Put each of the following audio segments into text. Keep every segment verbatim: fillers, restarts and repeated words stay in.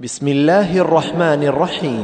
بسم الله الرحمن الرحيم.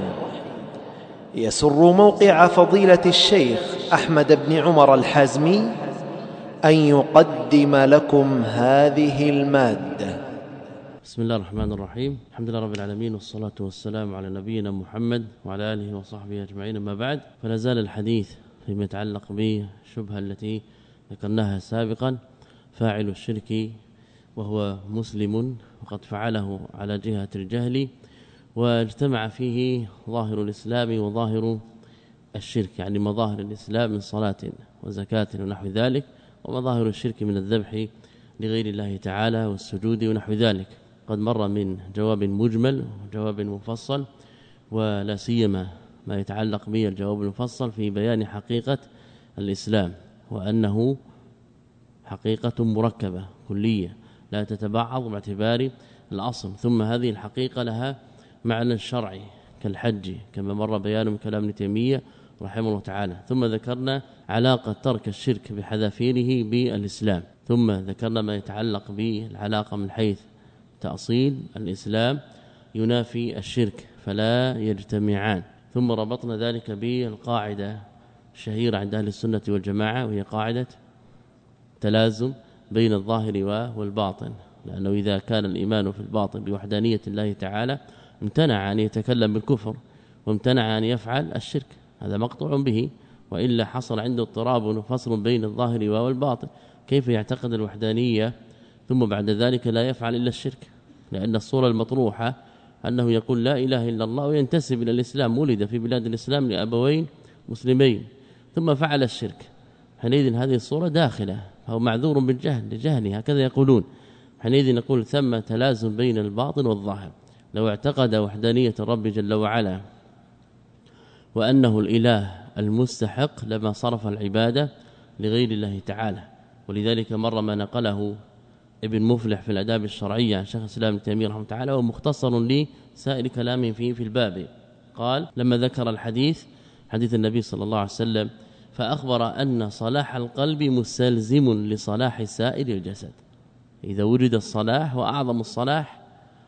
يسر موقع فضيلة الشيخ أحمد بن عمر الحازمي أن يقدم لكم هذه المادة. بسم الله الرحمن الرحيم. الحمد لله رب العالمين، والصلاة والسلام على نبينا محمد وعلى آله وصحبه أجمعين. ما بعد، فلا زال الحديث فيما يتعلق بالشبهة التي ذكرناها سابقا. فاعل الشرك وهو مسلم وقد فعله على جهة الجهل، واجتمع فيه ظاهر الإسلام وظاهر الشرك، يعني مظاهر الإسلام من صلاة وزكاة ونحو ذلك، ومظاهر الشرك من الذبح لغير الله تعالى والسجود ونحو ذلك. قد مر من جواب مجمل وجواب مفصل، ولا سيما ما يتعلق به الجواب المفصل في بيان حقيقة الإسلام، وأنه حقيقة مركبة كلية لا تتبعض باعتبار الأصل. ثم هذه الحقيقة لها معنى شرعي كالحج، كما مر بيانه من كلام ابن تيمية رحمه الله تعالى. ثم ذكرنا علاقة ترك الشرك بحذافيره بالإسلام، ثم ذكرنا ما يتعلق بالعلاقة من حيث تأصيل الإسلام ينافي الشرك فلا يجتمعان. ثم ربطنا ذلك بالقاعدة الشهيرة عند أهل السنة والجماعة، وهي قاعدة تلازم بين الظاهر والباطن، لأنه إذا كان الإيمان في الباطن بوحدانية الله تعالى امتنع أن يتكلم بالكفر وامتنع أن يفعل الشرك، هذا مقطوع به، وإلا حصل عنده اضطراب وفصل بين الظاهر والباطن. كيف يعتقد الوحدانية ثم بعد ذلك لا يفعل إلا الشرك؟ لأن الصورة المطروحة أنه يقول لا إله إلا الله وينتسب إلى الإسلام، ولد في بلاد الإسلام لأبوين مسلمين ثم فعل الشرك، حينئذ هذه الصورة داخلة، فهو معذور بالجهل لجهله، هكذا يقولون. حينئذ نقول ثم تلازم بين الباطن والظاهر. لو اعتقد وحدانية الرب جل وعلا وأنه الإله المستحق لما صرف العبادة لغير الله تعالى. ولذلك مر ما نقله ابن مفلح في الآداب الشرعية عن شيخ الإسلام ابن تيمية رحمه الله تعالى، ومختصر لسائر كلامه فيه في الباب. قال لما ذكر الحديث حديث النبي صلى الله عليه وسلم فأخبر أن صلاح القلب مستلزم لصلاح سائر الجسد. إذا وجد الصلاح، وأعظم الصلاح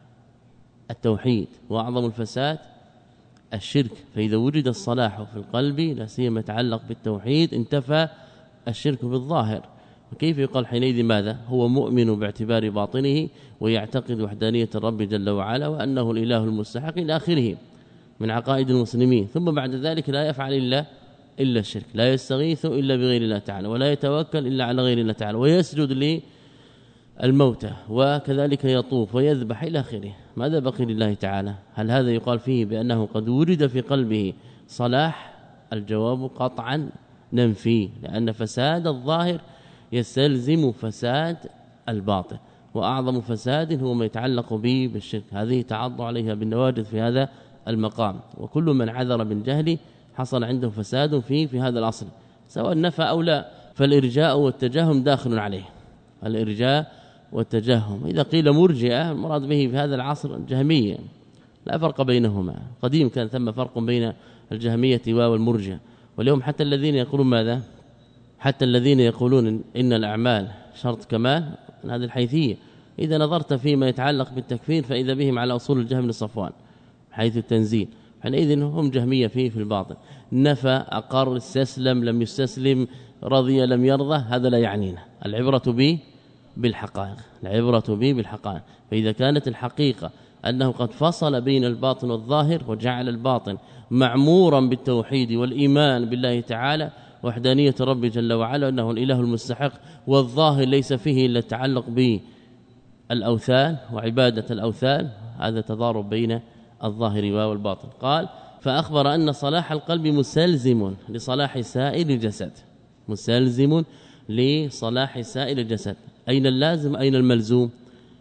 التوحيد وأعظم الفساد الشرك، فإذا وجد الصلاح في القلب لا سيما يتعلق بالتوحيد انتفى الشرك بالظاهر. وكيف يقال حينئذ ماذا؟ هو مؤمن باعتبار باطنه ويعتقد وحدانية الرب جل وعلا وأنه الإله المستحق إلى آخره من عقائد المسلمين. ثم بعد ذلك لا يفعل إلا إلا الشرك، لا يستغيث إلا بغير الله تعالى، ولا يتوكل إلا على غير الله تعالى، ويسجد للموتى، وكذلك يطوف ويذبح إلى آخره. ماذا بقي لله تعالى؟ هل هذا يقال فيه بأنه قد ورد في قلبه صلاح؟ الجواب قطعا ننفيه، لأن فساد الظاهر يستلزم فساد الباطن، وأعظم فساد هو ما يتعلق به بالشرك. هذه تعض عليها بالنواجذ في هذا المقام، وكل من عذر بالجهل حصل عنده فساد فيه في هذا الأصل سواء نفى أو لا. فالإرجاء والتجهم داخل عليه، الإرجاء والتجهم. إذا قيل مرجئة المراد به في هذا العصر الجهمية، لا فرق بينهما. قديم كان ثم فرق بين الجهمية والمرجئة، واليوم حتى الذين يقولون ماذا؟ حتى الذين يقولون إن الأعمال شرط كمال من هذه الحيثية، إذا نظرت فيما يتعلق بالتكفير فإذا بهم على أصول الجهم لصفوان حيث التنزيل، حينئذ هم جهمية فيه في الباطن. نفى، أقر، استسلم، لم يستسلم، رضي، لم يرضى، هذا لا يعنينا. العبرة به بالحقائق، العبرة به بالحقائق. فإذا كانت الحقيقة أنه قد فصل بين الباطن والظاهر وجعل الباطن معمورا بالتوحيد والإيمان بالله تعالى وحدانية الرب جل وعلا أنه الإله المستحق، والظاهر ليس فيه إلا التعلق بالأوثان وعبادة الأوثان، هذا تضارب بين الظاهر والباطن. قال فأخبر أن صلاح القلب مستلزم لصلاح سائر الجسد، مستلزم لصلاح سائر الجسد. أين اللازم أين الملزوم؟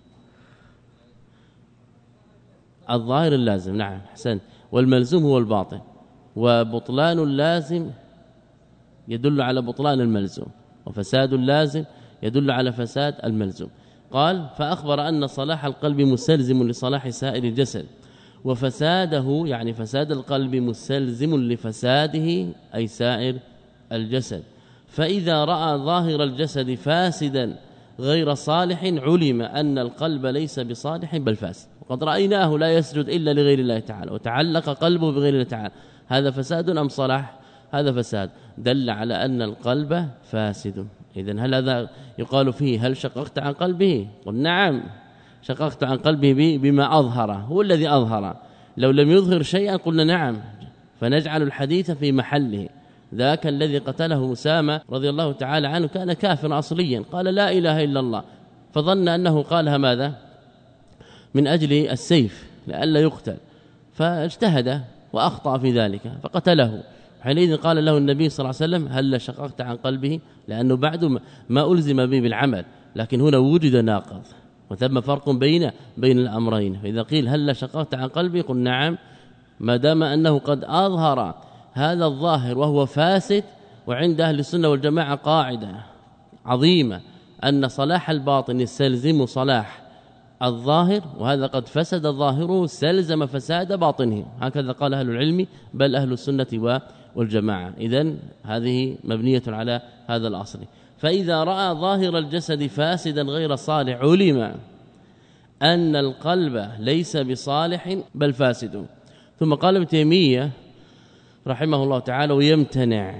الظاهر اللازم، نعم حسن، والملزوم هو الباطن، وبطلان اللازم يدل على بطلان الملزوم، وفساد اللازم يدل على فساد الملزوم. قال فأخبر أن صلاح القلب مستلزم لصلاح سائر الجسد، وفساده يعني فساد القلب مستلزم لفساده أي سائر الجسد. فإذا رأى ظاهر الجسد فاسدا غير صالح علم أن القلب ليس بصالح بل فاسد. وقد رأيناه لا يسجد إلا لغير الله تعالى وتعلق قلبه بغير الله تعالى، هذا فساد أم صلاح؟ هذا فساد، دل على أن القلب فاسد. إذن هل هذا يقال فيه هل شققت عن قلبه؟ قل نعم، شققت عن قلبه بما أظهر، هو الذي أظهر. لو لم يظهر شيئا قلنا نعم، فنجعل الحديث في محله. ذاك الذي قتله أسامة رضي الله تعالى عنه كان كافر أصليا، قال لا إله إلا الله، فظن أنه قالها ماذا؟ من أجل السيف لئلا يقتل، فاجتهد وأخطأ في ذلك فقتله. حينئذ قال له النبي صلى الله عليه وسلم هل شققت عن قلبه؟ لأنه بعد ما ألزم به بالعمل، لكن هنا وجد ناقض وثم فرق بين بين الأمرين. فإذا قيل هل شققت عن قلبه قل نعم، ما دام أنه قد أظهر هذا الظاهر وهو فاسد. وعند أهل السنة والجماعة قاعدة عظيمة أن صلاح الباطن يستلزم صلاح الظاهر، وهذا قد فسد ظاهره استلزم فساد باطنه، هكذا قال أهل العلم بل أهل السنة والجماعة. إذن هذه مبنية على هذا الأصل. فإذا رأى ظاهر الجسد فاسدا غير صالح علم أن القلب ليس بصالح بل فاسد. ثم قال ابن تيمية رحمه الله تعالى ويمتنع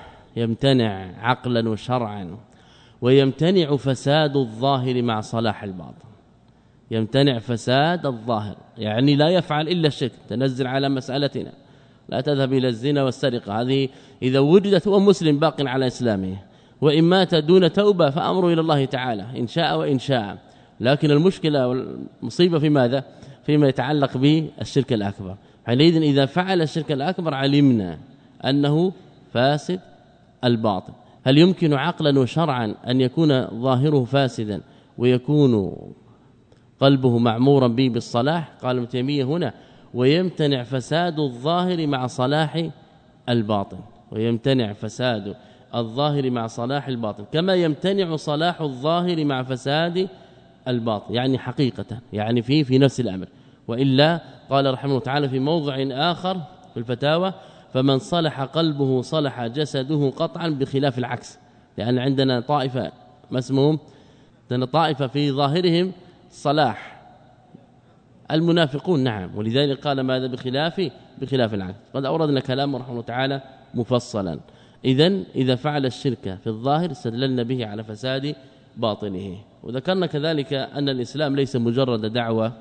يمتنع عقلا وشرعا ويمتنع فساد الظاهر مع صلاح الباطن. يمتنع فساد الظاهر يعني لا يفعل إلا الشرك، تنزل على مسألتنا لا تذهب إلى الزنا والسرقة، هذه إذا وجدت هو مسلم باق على إسلامه، وإن مات دون توبة فأمره إلى الله تعالى إن شاء وإن شاء. لكن المشكلة والمصيبة في ماذا؟ فيما يتعلق بالشرك الأكبر. حينئذ إذا فعل الشرك الأكبر علمنا أنه فاسد الباطن. هل يمكن عقلا وشرعا أن يكون ظاهره فاسدا ويكون قلبه معمورا به بالصلاح؟ قال ابن تيمية هنا ويمتنع فساد الظاهر مع صلاح الباطن، ويمتنع فساد الظاهر مع صلاح الباطن كما يمتنع صلاح الظاهر مع فساد الباطن، يعني حقيقة يعني في في نفس الأمر. وإلا قال رحمه الله تعالى في موضع آخر في الفتاوى فمن صلح قلبه صلح جسده قطعا بخلاف العكس، لأن عندنا طائفة ما اسمهم عندنا طائفة في ظاهرهم صلاح المنافقون نعم، ولذلك قال ماذا بخلاف بخلاف العكس. قد أوردنا كلام رحمه الله تعالى مفصلا. إذن إذا فعل الشرك في الظاهر استدللنا به على فساد باطنه. وذكرنا كذلك أن الإسلام ليس مجرد دعوة،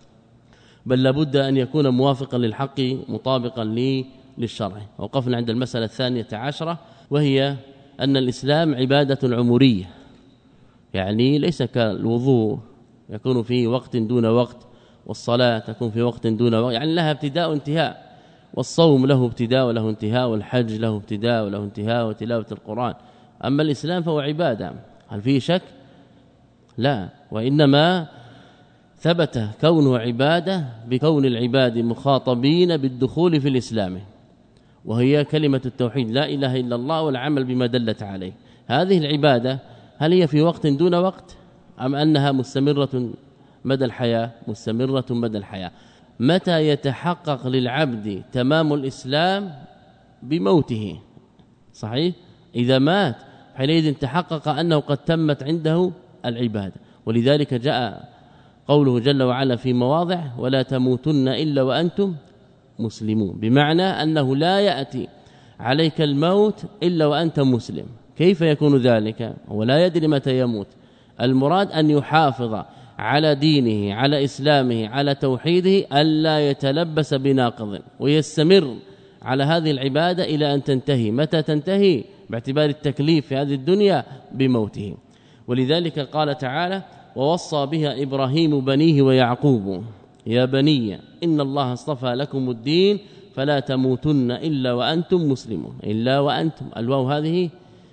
بل لابد أن يكون موافقا للحق مطابقا للشرع. وقفنا عند المسألة الثانية عشرة وهي أن الإسلام عبادة عمرية، يعني ليس كالوضوء يكون في وقت دون وقت، والصلاة تكون في وقت دون وقت، يعني لها ابتداء وانتهاء، والصوم له ابتداء وله انتهاء، والحج له ابتداء وله انتهاء، وتلاوة القرآن. أما الإسلام فهو عبادة، هل فيه شك؟ لا، وإنما ثبت كونه عبادة بكون العباد مخاطبين بالدخول في الإسلام، وهي كلمة التوحيد لا إله إلا الله والعمل بما دلت عليه. هذه العبادة هل هي في وقت دون وقت أم أنها مستمرة مدى الحياة؟ مستمرة مدى الحياة. متى يتحقق للعبد تمام الإسلام؟ بموته، صحيح؟ إذا مات حينئذ تحقق أنه قد تمت عنده العبادة. ولذلك جاء قوله جل وعلا في مواضع ولا تموتن إلا وأنتم مسلمون، بمعنى أنه لا يأتي عليك الموت إلا وأنت مسلم. كيف يكون ذلك؟ هو لا يدري متى يموت. المراد أن يحافظ على دينه على إسلامه على توحيده، ألا يتلبس بناقض، ويستمر على هذه العبادة إلى أن تنتهي. متى تنتهي؟ باعتبار التكليف في هذه الدنيا بموته. ولذلك قال تعالى ووصى بها إبراهيم بنيه ويعقوب يا بني إن الله اصطفى لكم الدين فلا تموتن إلا وأنتم مسلمون. إلا وأنتم، الواو هذه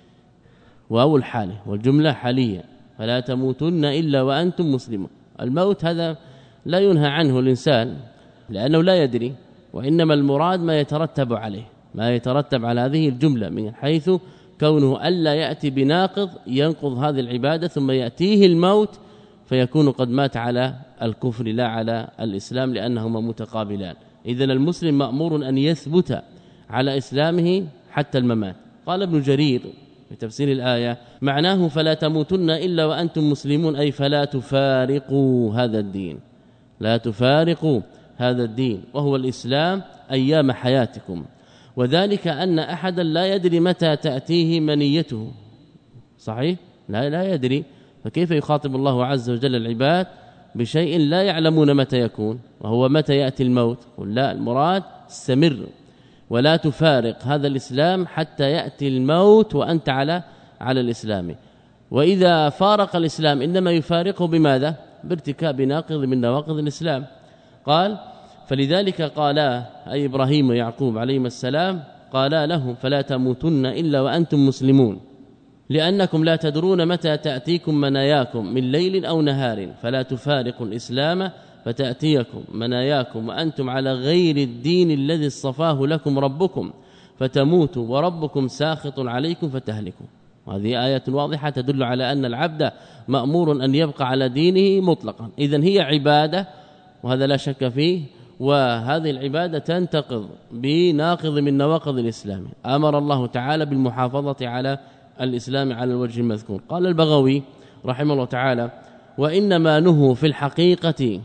واو الحالة والجملة حالية، فلا تموتن إلا وأنتم مسلمون. الموت هذا لا ينهى عنه الإنسان لأنه لا يدري، وإنما المراد ما يترتب عليه، ما يترتب على هذه الجملة من حيث كونه ألا يأتي بناقض ينقض هذه العبادة ثم يأتيه الموت فيكون قد مات على الكفر لا على الإسلام، لأنهما متقابلان. إذن المسلم مأمور أن يثبت على إسلامه حتى الممات. قال ابن جرير في تفسير الآية معناه فلا تموتن إلا وأنتم مسلمون، أي فلا تفارقوا هذا الدين، لا تفارقوا هذا الدين وهو الإسلام أيام حياتكم. وذلك أن أحدا لا يدري متى تأتيه منيته، صحيح؟ لا لا يدري، فكيف يخاطب الله عز وجل العباد بشيء لا يعلمون متى يكون، وهو متى يأتي الموت؟ قل لا، المراد استمر ولا تفارق هذا الإسلام حتى يأتي الموت وأنت على على الإسلام. وإذا فارق الإسلام إنما يفارقه بماذا؟ بارتكاب ناقض من نواقض الإسلام. قال فلذلك قالا أي إبراهيم ويعقوب عليهما السلام قالا لهم فلا تموتن إلا وأنتم مسلمون، لأنكم لا تدرون متى تأتيكم مناياكم من ليل أو نهار، فلا تفارقوا الإسلام فتأتيكم مناياكم وأنتم على غير الدين الذي اصطفاه لكم ربكم فتموتوا وربكم ساخط عليكم فتهلكوا. هذه آية واضحة تدل على أن العبد مأمور أن يبقى على دينه مطلقا. إذن هي عبادة وهذا لا شك فيه، وهذه العبادة تنتقض بناقض من نواقض الإسلام. أمر الله تعالى بالمحافظة على الإسلام على الوجه المذكور. قال البغوي رحمه الله تعالى وإنما نهوا في الحقيقة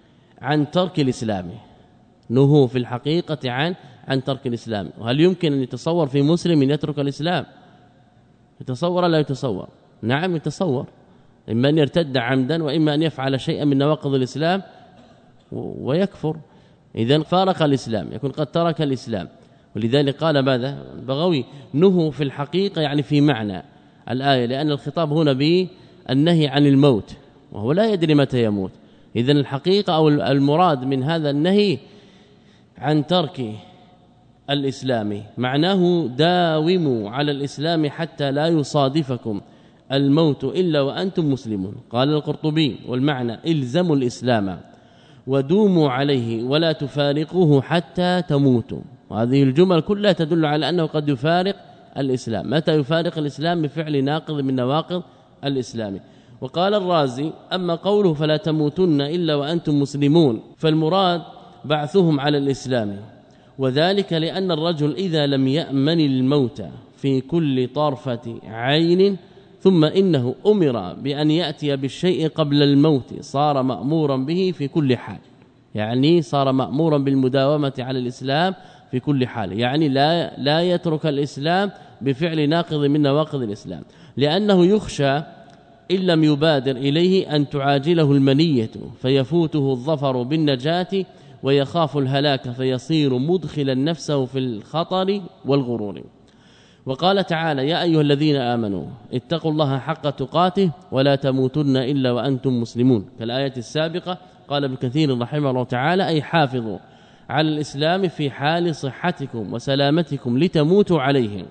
عن ترك الإسلام، نهوا في الحقيقة عن عن ترك الإسلام. وهل يمكن أن يتصور في مسلم أن يترك الإسلام؟ يتصور لا يتصور؟ نعم يتصور، إما أن يرتد عمدا وإما أن يفعل شيئا من نواقض الإسلام ويكفر. إذن فارق الإسلام يكون قد ترك الإسلام. ولذلك قال ماذا البغوي نهوا في الحقيقة يعني في معنى الآية، لأن الخطاب هنا بالنهي عن الموت وهو لا يدري متى يموت. إذن الحقيقة أو المراد من هذا النهي عن ترك الإسلام معناه داوموا على الإسلام حتى لا يصادفكم الموت إلا وأنتم مسلمون. قال القرطبي والمعنى إلزموا الإسلام ودوموا عليه ولا تفارقوه حتى تموتوا. وهذه الجمل كلها تدل على أنه قد يفارق الإسلام. متى يفارق الإسلام؟ بفعل ناقض من نواقض الإسلام. وقال الرازي أما قوله فلا تموتن إلا وأنتم مسلمون فالمراد بعثهم على الإسلام، وذلك لأن الرجل إذا لم يأمن الموت في كل طرفة عين ثم إنه أمر بأن يأتي بالشيء قبل الموت صار مأمورا به في كل حال، يعني صار مأمورا بالمداومة على الإسلام في كل حال، يعني لا لا يترك الإسلام بفعل ناقض من نواقض الإسلام، لأنه يخشى إن لم يبادر إليه أن تعاجله المنية فيفوته الظفر بالنجاة ويخاف الهلاك فيصير مدخلا نفسه في الخطر والغرور. وقال تعالى يا أيها الذين آمنوا اتقوا الله حق تقاته ولا تموتن إلا وأنتم مسلمون كالآية السابقة. قال ابن كثير رحمه الله تعالى أي حافظوا على الإسلام في حال صحتكم وسلامتكم لتموتوا عليه،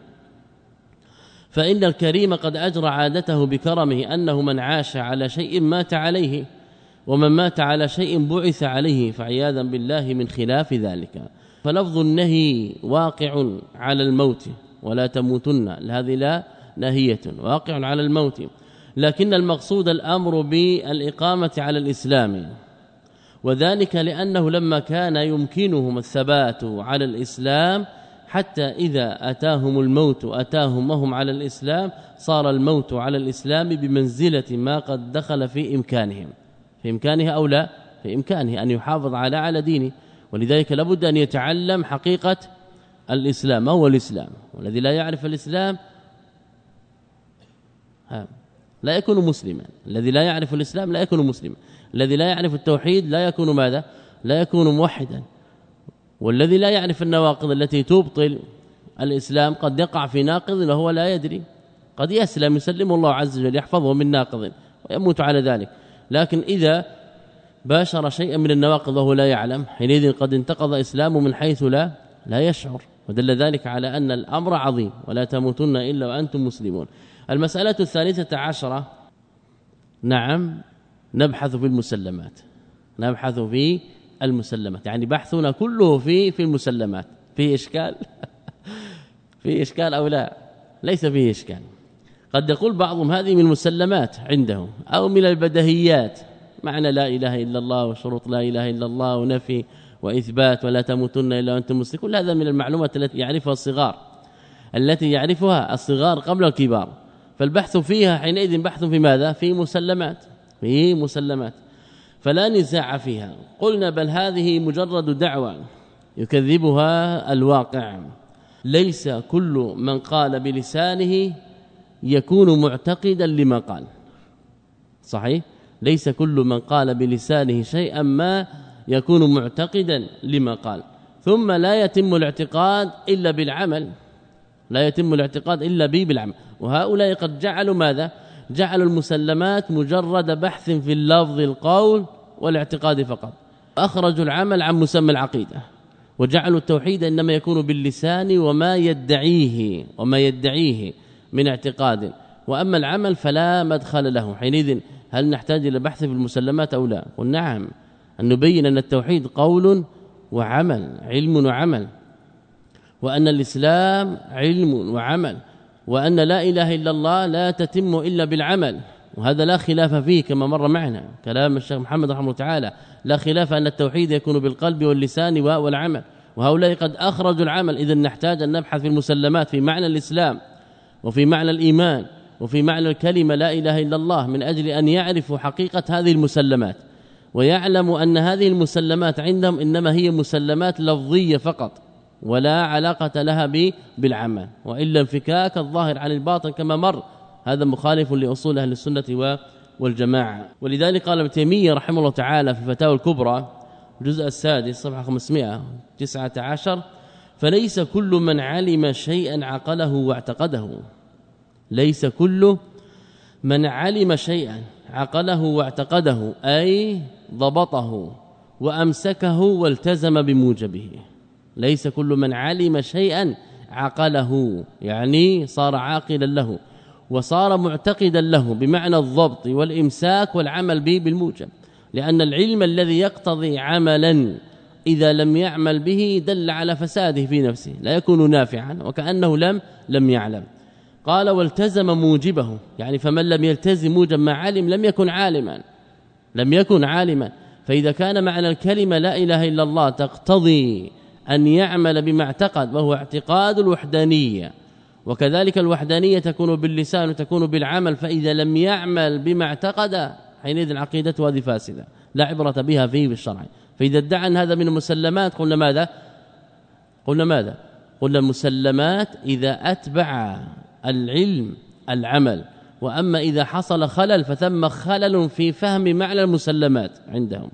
فإن الكريم قد أجرى عادته بكرمه أنه من عاش على شيء مات عليه ومن مات على شيء بعث عليه، فعياذا بالله من خلاف ذلك. فلفظ النهي واقع على الموت ولا تموتن، هذه لا نهية واقع على الموت، لكن المقصود الأمر بالإقامة على الإسلام، وذلك لأنه لما كان يمكنهم الثبات على الإسلام حتى إذا أتاهم الموت أتاهم وهم على الإسلام صار الموت على الإسلام بمنزلة ما قد دخل في إمكانهم، في إمكانه أو لا في إمكانه أن يحافظ على على دينه. ولذلك لابد أن يتعلم حقيقة الإسلام. ما هو الإسلام؟ والذي لا يعرف الإسلام لا يكون مسلما، الذي لا يعرف الإسلام لا يكون مسلما، الذي لا يعرف التوحيد لا يكون ماذا؟ لا يكون موحدا، والذي لا يعرف النواقض التي تبطل الإسلام قد يقع في ناقض وهو لا يدري، قد يسلم يسلم الله عز وجل يحفظه من ناقض ويموت على ذلك، لكن إذا باشر شيئا من النواقض وهو لا يعلم حينئذ قد انتقض إسلامه من حيث لا لا يشعر، ودل ذلك على أن الأمر عظيم ولا تموتن إلا وأنتم مسلمون. المسألة الثالثة عشرة نعم نبحث في المسلمات، نبحث في المسلمات يعني بحثنا كله في في المسلمات. في إشكال في إشكال أو لا؟ ليس فيه إشكال. قد يقول بعضهم هذه من المسلمات عندهم أو من البدهيات، معنى لا إله إلا الله وشروط لا إله إلا الله ونفي وإثبات ولا تموتن إلا وأنتم مسلمون، كل هذا من المعلومات التي يعرفها الصغار التي يعرفها الصغار قبل الكبار، فالبحث فيها حينئذ بحث في ماذا؟ في مسلمات، في مسلمات. فلا نزاع فيها. قلنا بل هذه مجرد دعوة يكذبها الواقع. ليس كل من قال بلسانه يكون معتقدا لما قال. صحيح؟ ليس كل من قال بلسانه شيئا ما يكون معتقدا لما قال. ثم لا يتم الاعتقاد إلا بالعمل، لا يتم الاعتقاد إلا به بالعمل. وهؤلاء قد جعلوا ماذا؟ جعلوا المسلمات مجرد بحث في اللفظ القول والاعتقاد فقط، أخرجوا العمل عن مسمى العقيدة، وجعلوا التوحيد إنما يكون باللسان وما يدعيه وما يدعيه من اعتقاد، وأما العمل فلا مدخل له. حينئذ هل نحتاج إلى بحث في المسلمات أو لا؟ قل نعم، أن نبين أن التوحيد قول وعمل، علم وعمل، وأن الإسلام علم وعمل، وأن لا إله إلا الله لا تتم إلا بالعمل، وهذا لا خلاف فيه كما مر معنا كلام الشيخ محمد رحمه الله تعالى، لا خلاف أن التوحيد يكون بالقلب واللسان والعمل، وهؤلاء قد أخرجوا العمل. إذن نحتاج أن نبحث في المسلمات في معنى الإسلام وفي معنى الإيمان وفي معنى الكلمة لا إله إلا الله، من أجل أن يعرفوا حقيقة هذه المسلمات ويعلموا أن هذه المسلمات عندهم إنما هي مسلمات لفظية فقط ولا علاقة لها بالعمل، وإلا انفكاك الظاهر عن الباطن كما مر، هذا مخالف لأصول أهل السنة والجماعة. ولذلك قال ابن تيمية رحمه الله تعالى في الفتاوى الكبرى الجزء السادس صفحة خمسمائة وتسعة عشر: فليس كل من علم شيئا عقله واعتقده، ليس كل من علم شيئا عقله واعتقده أي ضبطه وأمسكه والتزم بموجبه. ليس كل من علم شيئا عقله يعني صار عاقلا له وصار معتقدا له بمعنى الضبط والإمساك والعمل به بالموجب، لأن العلم الذي يقتضي عملا إذا لم يعمل به دل على فساده في نفسه، لا يكون نافعا وكأنه لم لم يعلم. قال والتزم موجبه، يعني فمن لم يلتزم موجب ما علم لم يكن عالما، لم يكن عالما. فإذا كان معنى الكلمة لا إله إلا الله تقتضي أن يعمل بما اعتقد وهو اعتقاد الوحدانية، وكذلك الوحدانية تكون باللسان وتكون بالعمل، فإذا لم يعمل بما اعتقد حينئذ عقيدته هذه فاسدة لا عبرة بها فيه بالشرع. فإذا ادعى أن هذا من المسلمات قلنا ماذا؟ قلنا ماذا؟ قلنا المسلمات إذا أتبع العلم العمل، وأما إذا حصل خلل فثم خلل في فهم معنى المسلمات عندهم.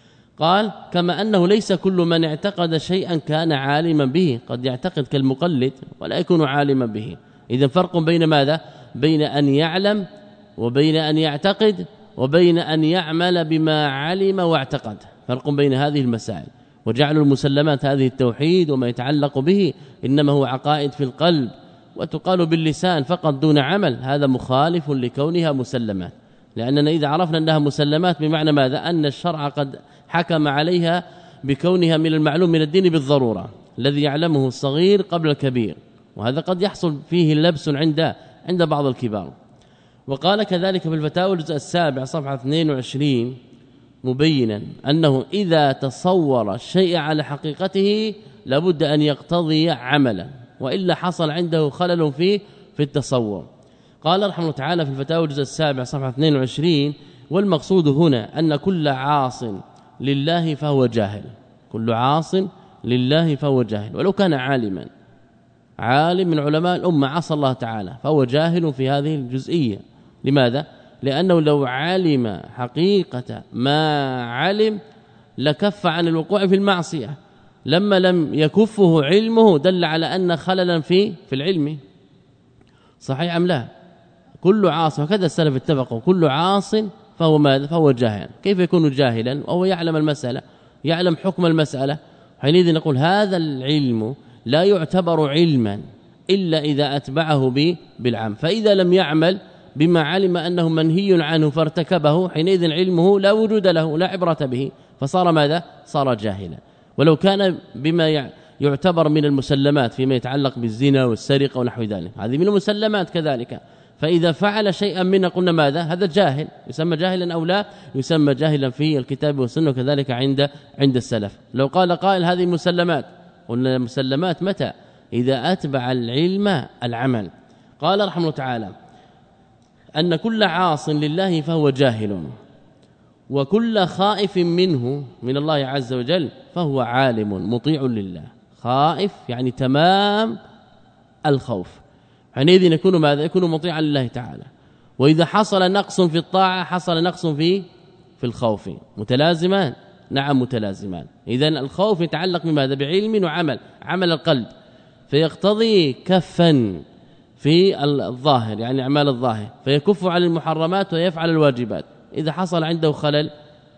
قال كما أنه ليس كل من اعتقد شيئا كان عالما به، قد يعتقد كالمقلد ولا يكون عالما به. إذا فرق بين ماذا؟ بين أن يعلم وبين أن يعتقد وبين أن يعمل بما علم واعتقد، فرق بين هذه المسائل. وجعل المسلمات هذه التوحيد وما يتعلق به إنما هو عقائد في القلب وتقال باللسان فقط دون عمل، هذا مخالف لكونها مسلمات، لأننا إذا عرفنا أنها مسلمات بمعنى ماذا؟ أن الشرع قد حكم عليها بكونها من المعلوم من الدين بالضرورة الذي يعلمه الصغير قبل الكبير، وهذا قد يحصل فيه لبس عند عند بعض الكبار. وقال كذلك في الفتاوى الجزء السابع صفحة اثنين وعشرين مبينا أنه إذا تصور الشيء على حقيقته لابد أن يقتضي عملا، وإلا حصل عنده خلل فيه في التصور. قال رحمه الله تعالى في الفتاوى الجزء السابع صفحة اثنين وعشرين: والمقصود هنا أن كل عاص لله فهو جاهل، كل عاص لله فهو جاهل ولو كان عالما، عالم من علماء الأمة عصى الله تعالى فهو جاهل في هذه الجزئية. لماذا؟ لأنه لو علم حقيقة ما علم لكف عن الوقوع في المعصية، لما لم يكفه علمه دل على أن خللا في في العلم. صحيح أم لا؟ كل عاص، وكذا السلف اتفقوا كل عاص فهو ماذا؟ فهو جاهل. كيف يكون جاهلا وهو يعلم المسألة، يعلم حكم المسألة؟ حينئذ نقول هذا العلم لا يعتبر علما إلا إذا أتبعه بالعمل، فإذا لم يعمل بما علم أنه منهي عنه فارتكبه حينئذ علمه لا وجود له لا عبرة به، فصار ماذا؟ صار جاهلا. ولو كان بما يعتبر من المسلمات فيما يتعلق بالزنا والسرقة ونحو ذلك، هذه من المسلمات كذلك، فإذا فعل شيئا منها قلنا ماذا؟ هذا جاهل، يسمى جاهلا أو لا؟ يسمى جاهلا في الكتاب والسنة، وكذلك عند عند السلف. لو قال قائل هذه مسلمات، قلنا مسلمات متى؟ إذا أتبع العلم العمل. قال رحمه الله تعالى أن كل عاص لله فهو جاهل، وكل خائف منه من الله عز وجل فهو عالم مطيع لله. خائف يعني تمام الخوف، حينئذ يكون ماذا؟ يكون مطيعا لله تعالى. وإذا حصل نقص في الطاعة حصل نقص في في الخوف، متلازمان، نعم متلازمان. إذن الخوف يتعلق بماذا؟ بعلم وعمل، عمل القلب، فيقتضي كفا في الظاهر يعني اعمال الظاهر، فيكف عن المحرمات ويفعل الواجبات. إذا حصل عنده خلل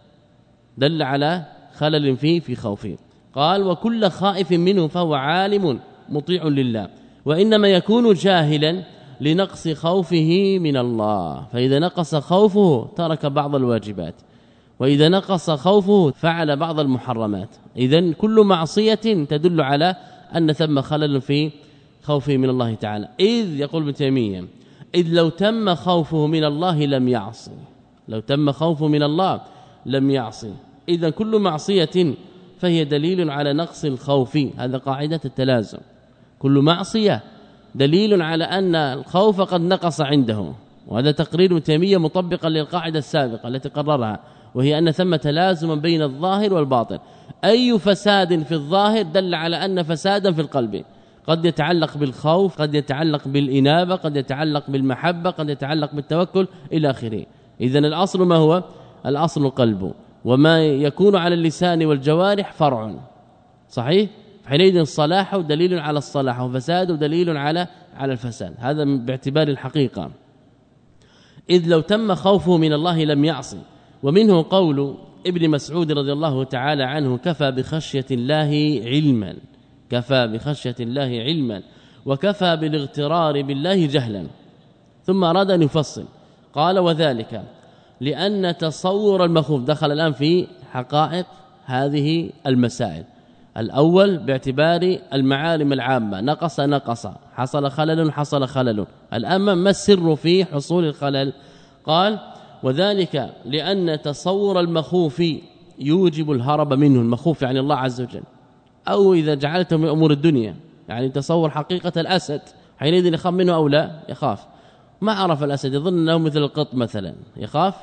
دل على خلل فيه في خوفه. قال وكل خائف منه فهو عالم مطيع لله، وإنما يكون جاهلا لنقص خوفه من الله، فإذا نقص خوفه ترك بعض الواجبات، وإذا نقص خوفه فعل بعض المحرمات. إذن كل معصية تدل على أن ثم خلل في خوفه من الله تعالى. إذ يقول ابن تيمية إذ لو تم خوفه من الله لم يعصي، لو تم خوفه من الله لم يعصي. إذا كل معصية فهي دليل على نقص الخوف، هذا قاعدة التلازم، كل معصية دليل على أن الخوف قد نقص عنده. وهذا تقرير ابن تيمية مطبقا للقاعدة السابقة التي قررها، وهي أن ثم تلازما بين الظاهر والباطن. أي فساد في الظاهر دل على أن فسادا في القلب، قد يتعلق بالخوف، قد يتعلق بالإنابة، قد يتعلق بالمحبة، قد يتعلق بالتوكل إلى آخره. إذن الأصل ما هو؟ الأصل القلب، وما يكون على اللسان والجوارح فرع، صحيح؟ حينئذ الصلاح دليل على الصلاح، وفساد دليل على على الفساد، هذا باعتبار الحقيقة. إذ لو تم خوفه من الله لم يعصي. ومنه قول ابن مسعود رضي الله تعالى عنه كفى بخشية الله علما، كفى بخشية الله علما وكفى بالاغترار بالله جهلا. ثم أراد أن يفصل قال وذلك لأن تصور المخوف، دخل الآن في حقائق هذه المسائل. الأول باعتبار المعالم العامة، نقص نقص، حصل خلل حصل خلل. الآن ما السر في حصول الخلل؟ قال وذلك لأن تصور المخوف يوجب الهرب منه. المخوف يعني الله عز وجل، أو إذا جعلته من أمور الدنيا يعني تصور حقيقة الأسد، حينئذ يخاف منه أو لا يخاف. ما عرف الأسد يظن أنه مثل القط مثلا يخاف.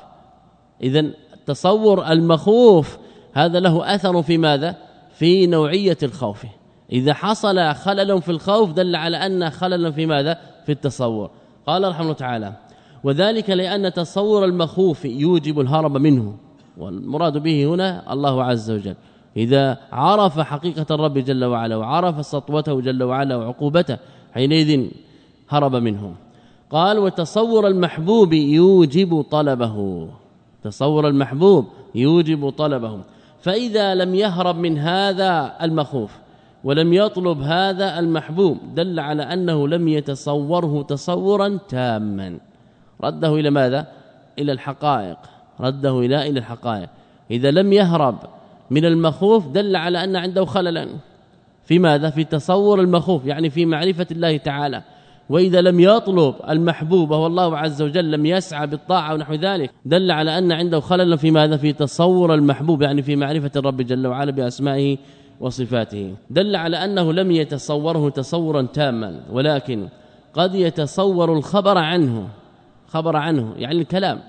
إذن تصور المخوف هذا له أثر في ماذا؟ في نوعية الخوف. إذا حصل خلل في الخوف دل على أن خلل في ماذا؟ في التصور. قال رحمه الله تعالى وذلك لأن تصور المخوف يوجب الهرب منه، والمراد به هنا الله عز وجل. إذا عرف حقيقة الرب جل وعلا وعرف سطوته جل وعلا وعقوبته حينئذ هرب منه. قال وتصور المحبوب يوجب طلبه، تصور المحبوب يوجب طلبه. فإذا لم يهرب من هذا المخوف ولم يطلب هذا المحبوب دل على أنه لم يتصوره تصورا تاما، رده إلى ماذا؟ إلى الحقائق، رده إلى إلى الحقائق. إذا لم يهرب من المخوف دل على أن عنده خللا في ماذا؟ في تصور المخوف، يعني في معرفة الله تعالى. وإذا لم يطلب المحبوب وهو الله عز وجل، لم يسعى بالطاعة ونحو ذلك، دل على أن عنده خلل في ماذا؟ في تصور المحبوب، يعني في معرفة الرب جل وعلا بأسمائه وصفاته. دل على أنه لم يتصوره تصورا تاما، ولكن قد يتصور الخبر عنه، خبر عنه يعني الكلام،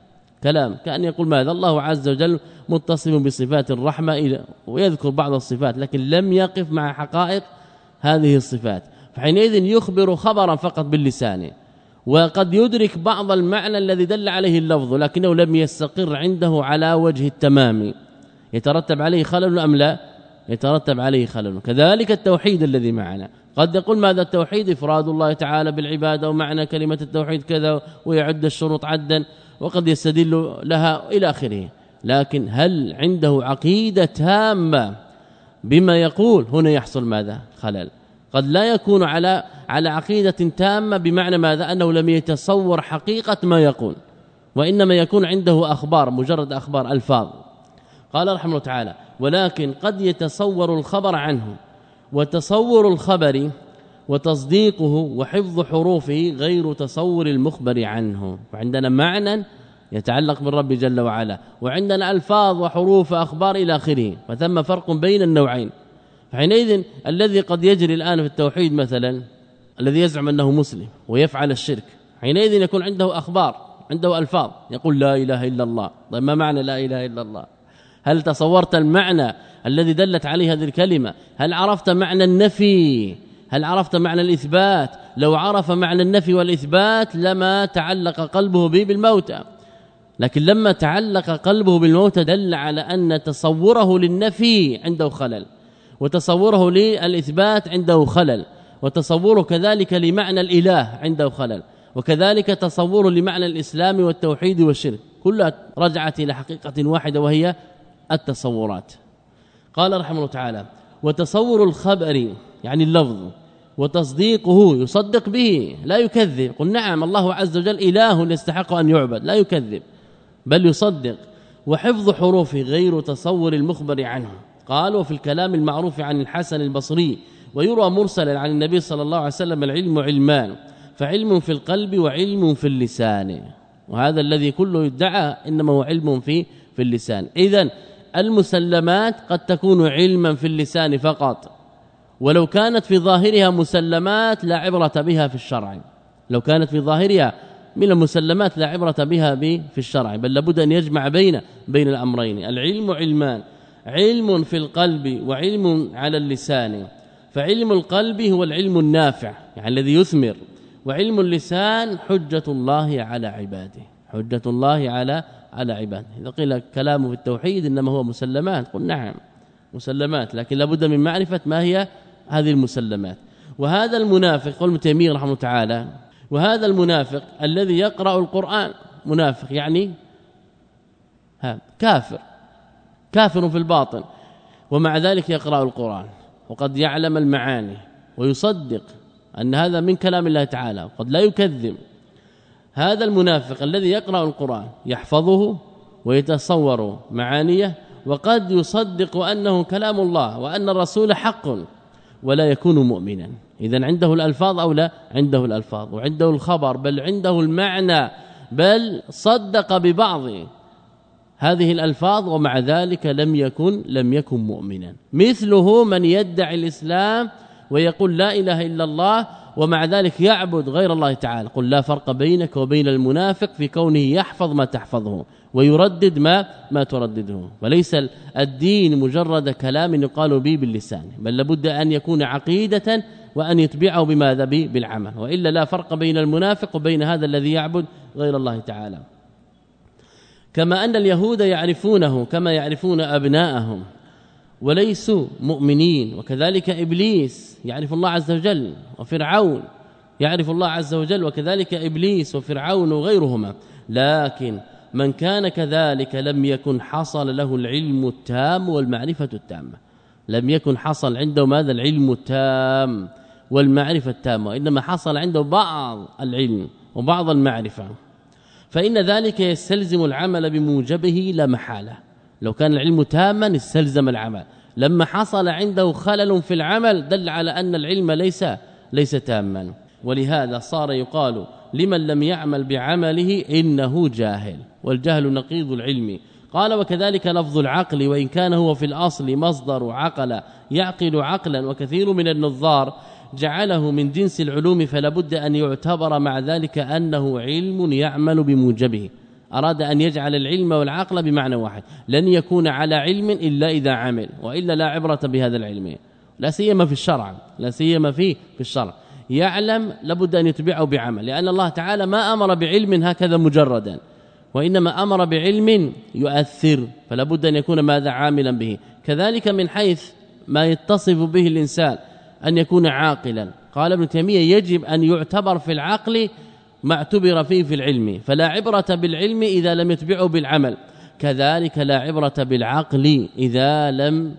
كلام كأن يقول ماذا؟ الله عز وجل متصف بصفات الرحمة ويذكر بعض الصفات، لكن لم يقف مع حقائق هذه الصفات، فحينئذ يخبر خبرا فقط باللسان، وقد يدرك بعض المعنى الذي دل عليه اللفظ لكنه لم يستقر عنده على وجه التمام، يترتب عليه خلل أم لا؟ يترتب عليه خلل. كذلك التوحيد الذي معنا، قد يقول ماذا؟ التوحيد إفراد الله تعالى بالعبادة ومعنى كلمة التوحيد كذا ويعد الشروط عدا، وقد يستدل لها إلى آخره، لكن هل عنده عقيدة تامة بما يقول؟ هنا يحصل ماذا؟ خلل. قد لا يكون على على عقيدة تامة بمعنى ماذا؟ أنه لم يتصور حقيقة ما يقول، وإنما يكون عنده أخبار، مجرد أخبار ألفاظ. قال رحمه الله تعالى ولكن قد يتصور الخبر عنه، وتصور الخبر وتصديقه وحفظ حروفه غير تصور المخبر عنه. فعندنا معنى يتعلق بالرب جل وعلا، وعندنا ألفاظ وحروف أخبار إلى آخره، فثم فرق بين النوعين. فحينئذ الذي قد يجري الآن في التوحيد مثلا، الذي يزعم أنه مسلم ويفعل الشرك، حينئذ يكون عنده أخبار عنده ألفاظ يقول لا إله إلا الله. طيب ما معنى لا إله إلا الله؟ هل تصورت المعنى الذي دلت عليه هذه الكلمة؟ هل عرفت معنى النفي؟ هل عرفت معنى الإثبات؟ لو عرف معنى النفي والإثبات لما تعلق قلبه به بالموتى، لكن لما تعلق قلبه بالموتى دل على أن تصوره للنفي عنده خلل، وتصوره للإثبات عنده خلل، وتصوره كذلك لمعنى الإله عنده خلل، وكذلك تصوره لمعنى الإسلام والتوحيد والشرك، كلها رجعت إلى حقيقة واحدة وهي التصورات. قال رحمه الله تعالى: وتصور الخبر يعني اللفظ، وتصديقه يصدق به لا يكذب. قل نعم الله عز وجل إله يستحق أن يعبد، لا يكذب بل يصدق. وحفظ حروفه غير تصور المخبر عنه. قال: وفي الكلام المعروف عن الحسن البصري ويروى مرسلا عن النبي صلى الله عليه وسلم: العلم علمان، فعلم في القلب وعلم في اللسان. وهذا الذي كله يدعى إنما هو علم في في اللسان. إذن المسلمات قد تكون علما في اللسان فقط، ولو كانت في ظاهرها مسلمات لا عبرة بها في الشرع. لو كانت في ظاهرها من المسلمات لا عبرة بها في الشرع، بل لابد أن يجمع بين بين الأمرين. العلم علمان، علم في القلب وعلم على اللسان. فعلم القلب هو العلم النافع يعني الذي يثمر، وعلم اللسان حجة الله على عباده، حجة الله على على عباده. إذا قيل كلامه في التوحيد إنما هو مسلمات، قل نعم مسلمات، لكن لابد من معرفة ما هي هذه المسلمات. وهذا المنافق، قال ابن تيمية رحمه الله تعالى: وهذا المنافق الذي يقرأ القرآن، منافق يعني ها كافر، كافر في الباطن، ومع ذلك يقرأ القرآن وقد يعلم المعاني ويصدق أن هذا من كلام الله تعالى وقد لا يكذب. هذا المنافق الذي يقرأ القرآن يحفظه ويتصور معانيه، وقد يصدق أنه كلام الله وأن الرسول حق، ولا يكون مؤمنا. إذن عنده الألفاظ أو لا؟ عنده الألفاظ وعنده الخبر، بل عنده المعنى، بل صدق ببعض هذه الألفاظ، ومع ذلك لم يكن لم يكن مؤمنا. مثله من يدعي الإسلام ويقول لا إله إلا الله ومع ذلك يعبد غير الله تعالى. قل لا فرق بينك وبين المنافق في كونه يحفظ ما تحفظه ويردد ما ما تردده. وليس الدين مجرد كلام يقال به باللسان، بل لابد أن يكون عقيدة وأن يتبعه بماذا؟ بالعمل، وإلا لا فرق بين المنافق وبين هذا الذي يعبد غير الله تعالى. كما أن اليهود يعرفونه كما يعرفون أبناءهم وليسوا مؤمنين، وكذلك إبليس يعرف الله عز وجل، وفرعون يعرف الله عز وجل، وكذلك إبليس وفرعون وغيرهما. لكن من كان كذلك لم يكن حصل له العلم التام والمعرفة التامة، لم يكن حصل عنده ماذا؟ العلم التام والمعرفة التامة، وإنما حصل عنده بعض العلم وبعض المعرفة، فإن ذلك يستلزم العمل بموجبه لا محالة. لو كان العلم تاما استلزم العمل، لما حصل عنده خلل في العمل دل على أن العلم ليس ليس تاما. ولهذا صار يقال لمن لم يعمل بعمله إنه جاهل، والجهل نقيض العلم. قال: وكذلك لفظ العقل، وإن كان هو في الأصل مصدر عقل يعقل عقلا، وكثير من النظار جعله من جنس العلوم، فلا بد أن يعتبر مع ذلك أنه علم يعمل بموجبه. أراد أن يجعل العلم والعقل بمعنى واحد، لن يكون على علم إلا إذا عمل، وإلا لا عبرة بهذا العلم، لا سيما في الشرع، لا سيما في في الشرع. يعلم لابد أن يتبعه بعمل، لأن الله تعالى ما أمر بعلم هكذا مجردا، وإنما أمر بعلم يؤثر، فلا بد أن يكون ماذا؟ عاملا به. كذلك من حيث ما يتصف به الإنسان أن يكون عاقلا. قال ابن تيمية: يجب أن يعتبر في العقل ما اعتبر فيه في العلم، فلا عبرة بالعلم إذا لم يتبعه بالعمل، كذلك لا عبرة بالعقل إذا لم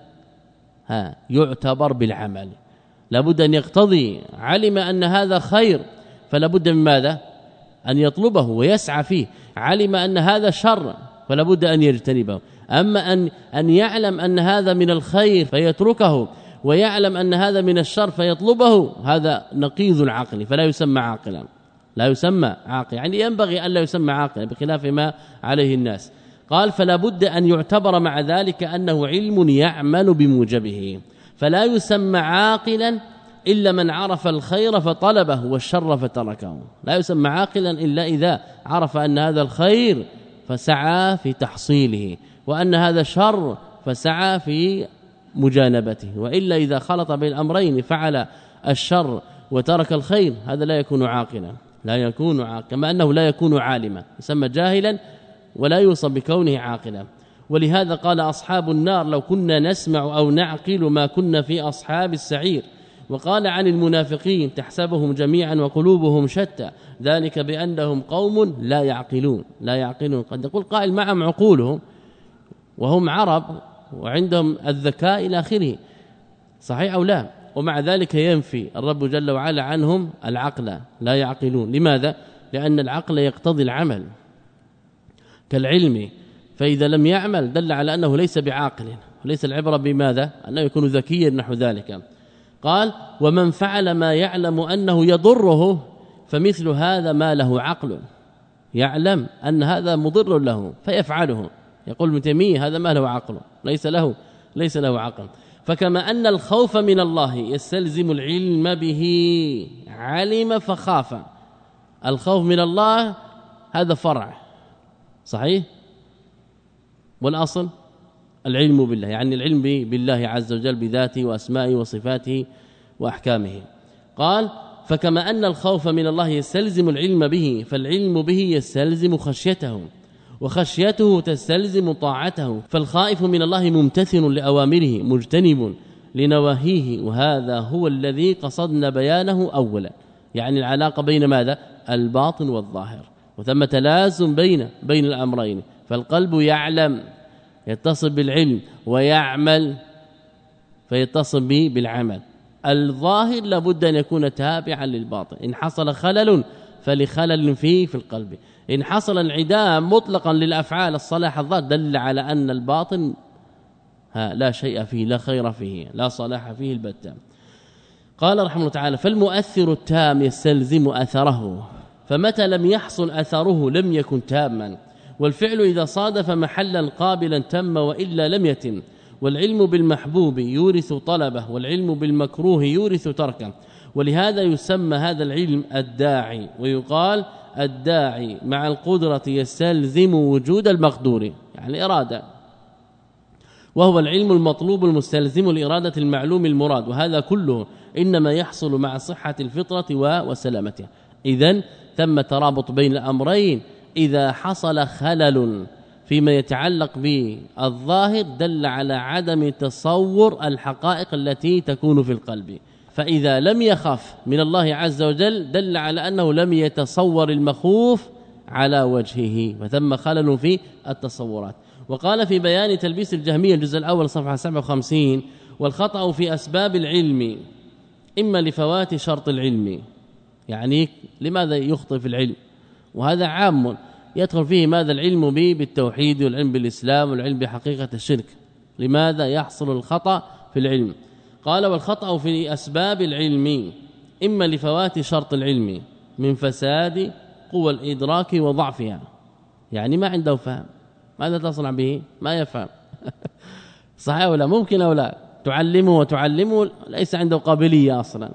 ها يعتبر بالعمل. لابد أن يقتضي، علم أن هذا خير فلا بد من ماذا؟ أن يطلبه ويسعى فيه، علم أن هذا شر فلا بد أن يجتنبه. أما أن أن يعلم أن هذا من الخير فيتركه، ويعلم أن هذا من الشر فيطلبه، هذا نقيض العقل، فلا يسمى عاقلا، لا يسمى عاقل، يعني ينبغي أن لا يسمى عاقلا بخلاف ما عليه الناس. قال: فلا بد أن يعتبر مع ذلك أنه علم يعمل بموجبه، فلا يسمى عاقلا إلا من عرف الخير فطلبه والشر فتركه. لا يسمى عاقلا إلا إذا عرف أن هذا الخير فسعى في تحصيله، وأن هذا شر فسعى في مجانبته. وإلا إذا خلط بين الأمرين فعل الشر وترك الخير هذا لا يكون عاقلا، لا يكون عاقلا، كما أنه لا يكون عالما، يسمى جاهلا ولا يوصف بكونه عاقلا. ولهذا قال أصحاب النار لو كنا نسمع أو نعقل ما كنا في أصحاب السعير. وقال عن المنافقين تحسبهم جميعا وقلوبهم شتى ذلك بأنهم قوم لا يعقلون. لا يعقلون، قد يقول قائل معهم عقولهم وهم عرب وعندهم الذكاء إلى آخره، صحيح أو لا؟ ومع ذلك ينفي الرب جل وعلا عنهم العقل، لا يعقلون. لماذا؟ لأن العقل يقتضي العمل كالعلم، فإذا لم يعمل دل على أنه ليس بعاقل، وليس العبرة بماذا؟ أنه يكون ذكيا نحو ذلك. قال ومن فعل ما يعلم أنه يضره فمثل هذا ما له عقل، يعلم أن هذا مضر له فيفعله. يقول ابن تيمية هذا ما له عقل، ليس له ليس له عقل. فكما أن الخوف من الله يستلزم العلم به، علم فخاف. الخوف من الله هذا فرع صحيح، والأصل العلم بالله، يعني العلم بالله عز وجل بذاته وأسمائه وصفاته وأحكامه. قال فكما أن الخوف من الله يستلزم العلم به، فالعلم به يستلزم خشيته، وخشيته تستلزم طاعته. فالخائف من الله ممتثل لأوامره مجتنب لنواهيه، وهذا هو الذي قصدنا بيانه أولا، يعني العلاقة بين ماذا؟ الباطن والظاهر، وثم تلازم بين بين الأمرين. فالقلب يعلم يتصل بالعلم، ويعمل فيتصل به بالعمل. الظاهر لابد أن يكون تابعا للباطن، إن حصل خلل فلخلل فيه في القلب، إن حصل انعدام مطلقا للأفعال الصلاح الظاهر دل على أن الباطن ها لا شيء فيه، لا خير فيه، لا صلاح فيه البتة. قال رحمه الله تعالى فالمؤثر التام يستلزم أثره، فمتى لم يحصل أثره لم يكن تاما. والفعل إذا صادف محلا قابلا تم، وإلا لم يتم. والعلم بالمحبوب يورث طلبه، والعلم بالمكروه يورث تركه. ولهذا يسمى هذا العلم الداعي، ويقال الداعي مع القدرة يستلزم وجود المقدور، يعني إرادة، وهو العلم المطلوب المستلزم لإرادة المعلوم المراد. وهذا كله إنما يحصل مع صحة الفطرة وسلامتها. إذن ثم ترابط بين الأمرين. إذا حصل خلل فيما يتعلق بالظاهر دل على عدم تصور الحقائق التي تكون في القلب، فإذا لم يخف من الله عز وجل دل على أنه لم يتصور المخوف على وجهه، فثم خلل في التصورات. وقال في بيان تلبيس الجهمية الجزء الأول صفحة سبعة وخمسين والخطأ في أسباب العلم إما لفوات شرط العلم، يعني لماذا يخطئ في العلم، وهذا عام يدخل فيه ماذا؟ العلم به بالتوحيد والعلم بالإسلام والعلم بحقيقة الشرك. لماذا يحصل الخطأ في العلم؟ قال والخطأ في أسباب العلم إما لفوات شرط العلم من فساد قوى الإدراك وضعفها، يعني ما عنده فهم، ماذا تصنع به؟ ما يفهم صحيح ولا ممكن أو لا؟ تعلمه وتعلمه ليس عنده قابلية أصلا،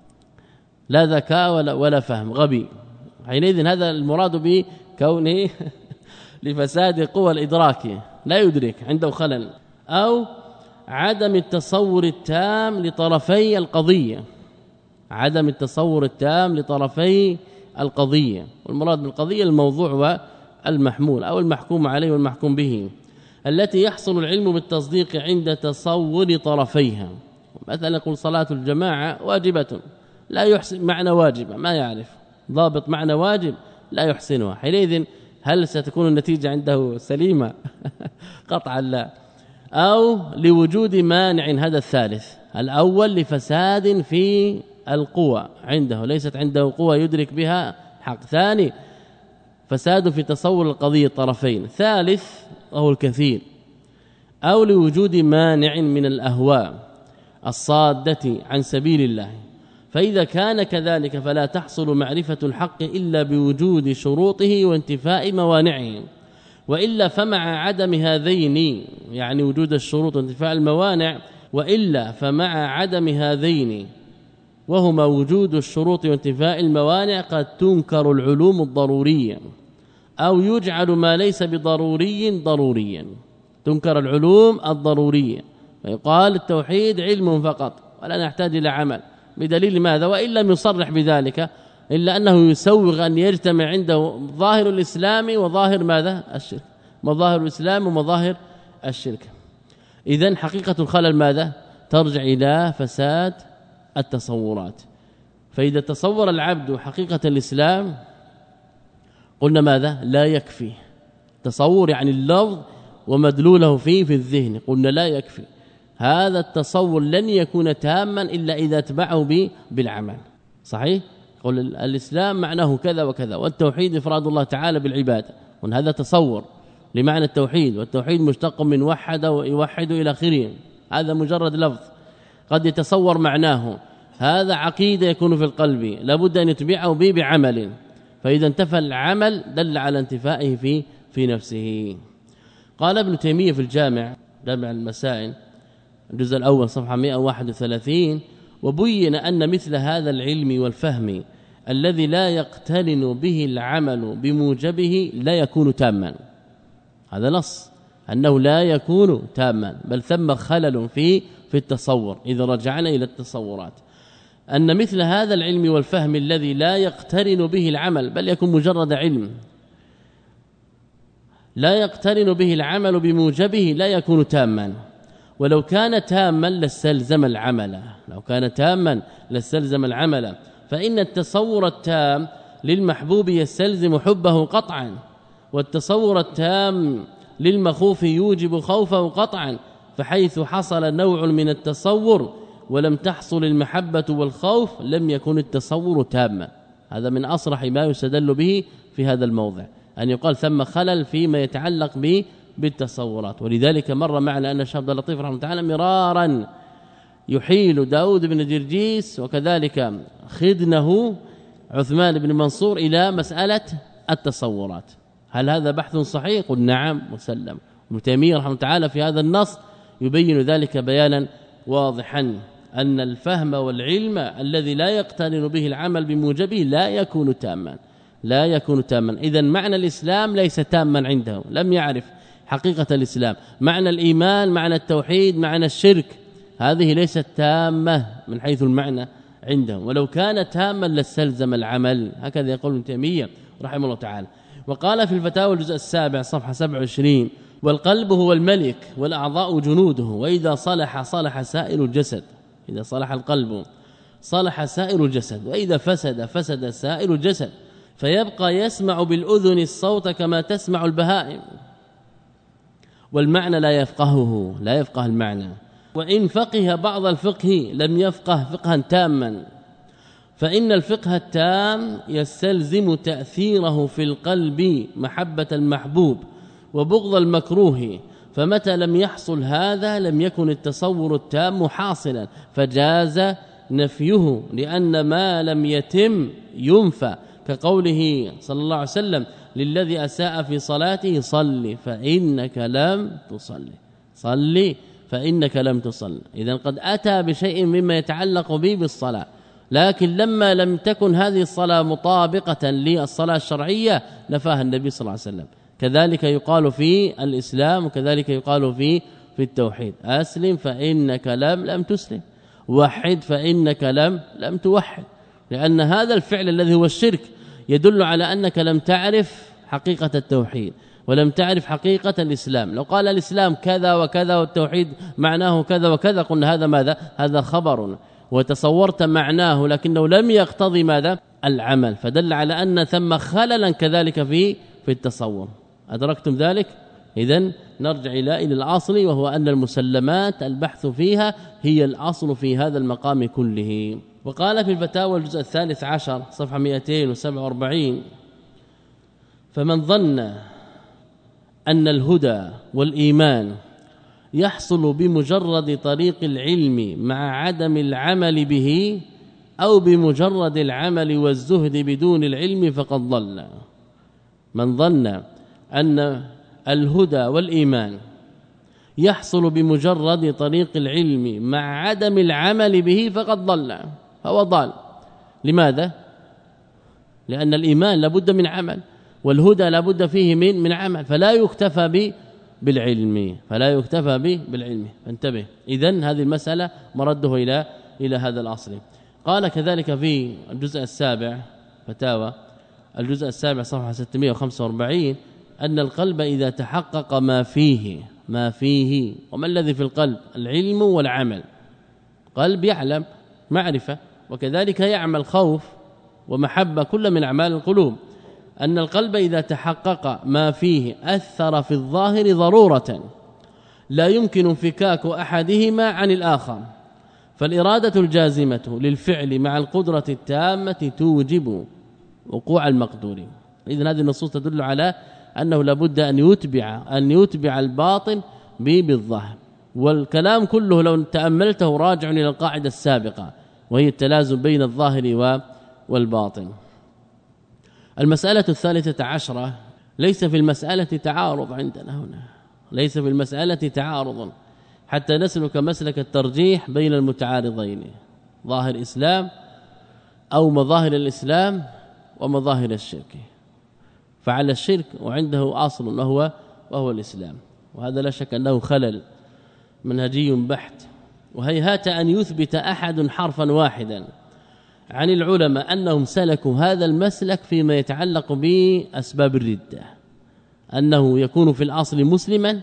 لا ذكاء ولا, ولا فهم، غبي. حينئذ هذا المراد به كونه لفساد قوى الإدراك، لا يدرك، عنده خلل. أو عدم التصور التام لطرفي القضية، عدم التصور التام لطرفي القضية، والمراد بالقضية الموضوع والمحمول أو المحكوم عليه والمحكوم به، التي يحصل العلم بالتصديق عند تصور طرفيها. مثلا يقول صلاة الجماعة واجبة، لا يحسن معنى واجبة، ما يعرف ضابط معنى واجب، لا يحسنها. حينئذ هل ستكون النتيجة عنده سليمة؟ قطعا لا. أو لوجود مانع، هذا الثالث. الأول لفساد في القوى عنده، ليست عنده قوة يدرك بها حق. ثاني فساد في تصور القضية الطرفين. ثالث وهو الكثير، أو لوجود مانع من الأهواء الصادة عن سبيل الله. فإذا كان كذلك فلا تحصل معرفة الحق إلا بوجود شروطه وانتفاء موانعه، وإلا فمع عدم هذين، يعني وجود الشروط وانتفاء الموانع، وإلا فمع عدم هذين وهما وجود الشروط وانتفاء الموانع، قد تنكر العلوم الضرورية أو يجعل ما ليس بضروري ضروريا. تنكر العلوم الضرورية فيقال التوحيد علم فقط ولا نحتاج إلى عمل، بدليل ماذا؟ وإن لم يصرح بذلك إلا أنه يسوغ أن يجتمع عنده ظاهر الإسلام وظاهر ماذا؟ الشرك، مظاهر الإسلام ومظاهر الشرك. إذن حقيقة الخلل ماذا؟ ترجع إلى فساد التصورات. فإذا تصور العبد حقيقة الإسلام قلنا ماذا؟ لا يكفي تصور يعني اللفظ ومدلوله فيه في الذهن، قلنا لا يكفي. هذا التصور لن يكون تاما إلا إذا اتبعه بالعمل. صحيح؟ قل الإسلام معناه كذا وكذا، والتوحيد إفراد الله تعالى بالعبادة، وهذا تصور لمعنى التوحيد، والتوحيد مشتق من وحد ويوحد إلى آخره. هذا مجرد لفظ قد يتصور معناه، هذا عقيدة يكون في القلب لابد أن يتبعه به بعمل، فإذا انتفى العمل دل على انتفائه في في نفسه. قال ابن تيمية في الجامع جامع المسائل الجزء الأول صفحة مئة وواحد وثلاثين: وبين أن مثل هذا العلم والفهم الذي لا يقترن به العمل بموجبه لا يكون تاما. هذا نص أنه لا يكون تاما، بل ثم خلل في في التصور. إذا رجعنا إلى التصورات أن مثل هذا العلم والفهم الذي لا يقترن به العمل، بل يكون مجرد علم لا يقترن به العمل بموجبه لا يكون تاما. ولو كان تاما لاستلزم العمل، لو كان تاما لاستلزم العمل، فإن التصور التام للمحبوب يستلزم حبه قطعا، والتصور التام للمخوف يوجب خوفه قطعا. فحيث حصل نوع من التصور ولم تحصل المحبة والخوف لم يكن التصور تاما. هذا من أصرح ما يستدل به في هذا الموضع، أن يقال ثم خلل فيما يتعلق به بالتصورات. ولذلك مر معنا أن الشيخ عبد اللطيف رحمه الله تعالى مرارا يحيل داود بن جرجيس وكذلك خدنه عثمان بن منصور إلى مسألة التصورات. هل هذا بحث صحيح؟ قل نعم مسلم. ابن تيمية رحمه الله تعالى في هذا النص يبين ذلك بيانا واضحا، أن الفهم والعلم الذي لا يقترن به العمل بموجبه لا يكون تاما، لا يكون تاما. إذن معنى الإسلام ليس تاما عنده، لم يعرف حقيقة الإسلام. معنى الإيمان، معنى التوحيد، معنى الشرك، هذه ليست تامة من حيث المعنى عنده، ولو كان تاما لاستلزم العمل. هكذا يقول ابن تيمية رحمه الله تعالى. وقال في الفتاوى الجزء السابع صفحة سبعة وعشرين: والقلب هو الملك والأعضاء جنوده، وإذا صلح صلح سائر الجسد. إذا صلح القلب صلح سائر الجسد، وإذا فسد فسد سائر الجسد، فيبقى يسمع بالأذن الصوت كما تسمع البهائم، والمعنى لا يفقهه، لا يفقه المعنى. وإن فقه بعض الفقه لم يفقه فقها تاما، فإن الفقه التام يستلزم تأثيره في القلب محبة المحبوب وبغض المكروه، فمتى لم يحصل هذا لم يكن التصور التام حاصلا، فجاز نفيه، لأن ما لم يتم ينفى، كقوله صلى الله عليه وسلم للذي أساء في صلاته: صل فإنك لم تصلي، صل فإنك لم تصل. إذن قد أتى بشيء مما يتعلق به بالصلاة، لكن لما لم تكن هذه الصلاة مطابقة للصلاة الشرعية نفاها النبي صلى الله عليه وسلم. كذلك يقال في الإسلام، وكذلك يقال في في التوحيد: أسلم فإنك لم لم تسلم، وحد فإنك لم لم توحد، لأن هذا الفعل الذي هو الشرك يدل على أنك لم تعرف حقيقة التوحيد ولم تعرف حقيقة الإسلام. لو قال الإسلام كذا وكذا والتوحيد معناه كذا وكذا قلنا هذا ماذا؟ هذا خبر، وتصورت معناه لكنه لم يقتضي ماذا؟ العمل، فدل على أن ثم خللا كذلك في في التصور. أدركتم ذلك؟ إذن نرجع إلى إلى الأصل، وهو أن المسلمات البحث فيها هي الأصل في هذا المقام كله. وقال في الفتاوى الجزء الثالث عشر صفحة مئتين وسبعة وأربعين: فمن ظن أن الهدى والإيمان يحصل بمجرد طريق العلم مع عدم العمل به، أو بمجرد العمل والزهد بدون العلم، فقد ضل. من ظن أن الهدى والإيمان يحصل بمجرد طريق العلم مع عدم العمل به فقد ضل. فهو ضال. لماذا؟ لأن الإيمان لابد من عمل، والهدى لابد فيه من من عمل، فلا يكتفى ب بالعلم فلا يكتفى به بالعلم. فانتبه، إذن هذه المسألة مرده إلى إلى هذا الأصل. قال كذلك في الجزء السابع فتاوى الجزء السابع صفحة ستمائة وخمسة وأربعين أن القلب إذا تحقق ما فيه ما فيه وما الذي في القلب؟ العلم والعمل. قلب يعلم معرفة، وكذلك يعمل خوف ومحبة، كل من أعمال القلوب. أن القلب إذا تحقق ما فيه أثر في الظاهر ضرورة لا يمكن انفكاك أحدهما عن الآخر، فالإرادة الجازمة للفعل مع القدرة التامة توجب وقوع المقدور. إذن هذه النصوص تدل على أنه لابد أن يتبع أن يتبع الباطن بالظاهر، والكلام كله لو تأملته راجع إلى القاعدة السابقة وهي التلازم بين الظاهر والباطن. المسألة الثالثة عشرة ليس في المسألة تعارض عندنا هنا، ليس في المسألة تعارض حتى نسلك مسلك الترجيح بين المتعارضين، ظاهر إسلام أو مظاهر الإسلام ومظاهر الشرك. فعلى الشرك وعنده أصل وهو وهو الإسلام، وهذا لا شك أنه خلل منهجي بحت، وهيهات أن يثبت أحد حرفا واحدا عن العلماء أنهم سلكوا هذا المسلك فيما يتعلق بأسباب الردة، أنه يكون في الأصل مسلما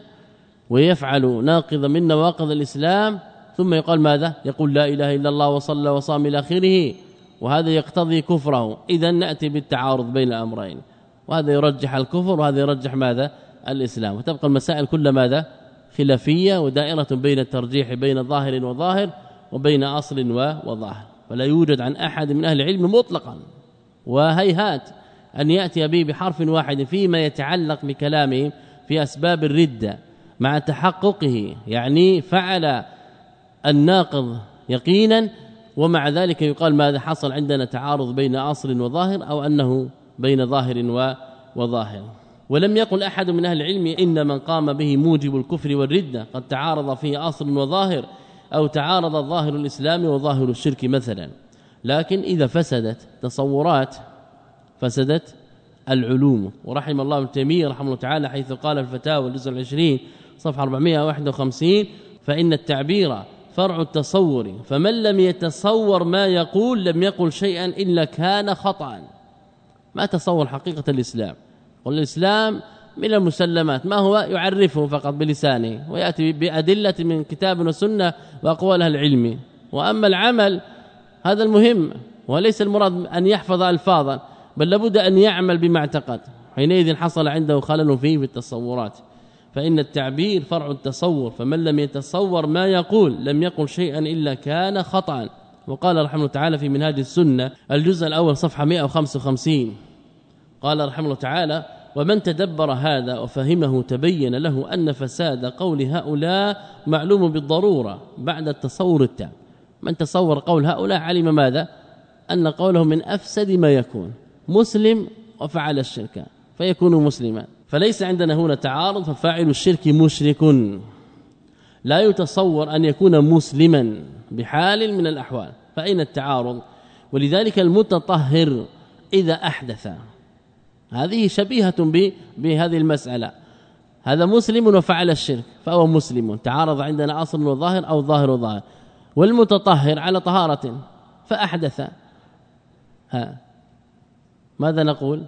ويفعل ناقضا من نواقض الإسلام ثم يقال ماذا؟ يقول لا إله إلا الله وصلى وصام إلى آخره، وهذا يقتضي كفره. إذن نأتي بالتعارض بين الأمرين، وهذا يرجح الكفر وهذا يرجح ماذا؟ الإسلام، وتبقى المسائل كل ماذا؟ خلافية ودائرة بين الترجيح بين ظاهر وظاهر وبين أصل وظاهر، ولا يوجد عن أحد من أهل العلم مطلقا، وهيهات أن يأتي به بحرف واحد فيما يتعلق بكلامه في أسباب الردة مع تحققه، يعني فعل الناقض يقينا، ومع ذلك يقال ماذا؟ حصل عندنا تعارض بين أصل وظاهر، أو أنه بين ظاهر وظاهر. ولم يقل أحد من أهل العلم إن من قام به موجب الكفر والردة قد تعارض فيه أصل وظاهر، أو تعارض ظاهر الإسلام وظاهر الشرك مثلا، لكن إذا فسدت تصورات فسدت العلوم. ورحم الله ابن تيمية رحمه الله تعالى حيث قال في الفتاوى الجزء العشرين صفحة أربعمائة وواحد وخمسين فإن التعبير فرع التصور، فمن لم يتصور ما يقول لم يقل شيئا إلا كان خطأ. ما تصور حقيقة الإسلام، والإسلام من المسلمات ما هو يعرفه فقط بلسانه ويأتي بأدلة من كتاب وسنة وأقوال أهل العلم، وأما العمل هذا المهم، وليس المراد أن يحفظ ألفاظا، بل لابد أن يعمل بما اعتقد، حينئذ حصل عنده خلل فيه في التصورات. فإن التعبير فرع التصور، فمن لم يتصور ما يقول لم يقل شيئا إلا كان خطأ. وقال رحمه الله تعالى في منهاج السنة الجزء الأول صفحة مائة وخمسة وخمسين قال رحمه الله تعالى: ومن تدبر هذا وفهمه تبين له أن فساد قول هؤلاء معلوم بالضرورة بعد التصور التام. من تصور قول هؤلاء علم ماذا؟ أن قوله من أفسد ما يكون، مسلم وفعل الشرك فيكون مسلما. فليس عندنا هنا تعارض، ففاعل الشرك مشرك، لا يتصور أن يكون مسلما بحال من الأحوال، فأين التعارض؟ ولذلك المتطهر إذا أحدث، هذه شبيهة بهذه المسألة، هذا مسلم وفعل الشرك فهو مسلم، تعارض عندنا أصل وظاهر أو ظاهر وظاهر. والمتطهر على طهارة فأحدث، ها ماذا نقول؟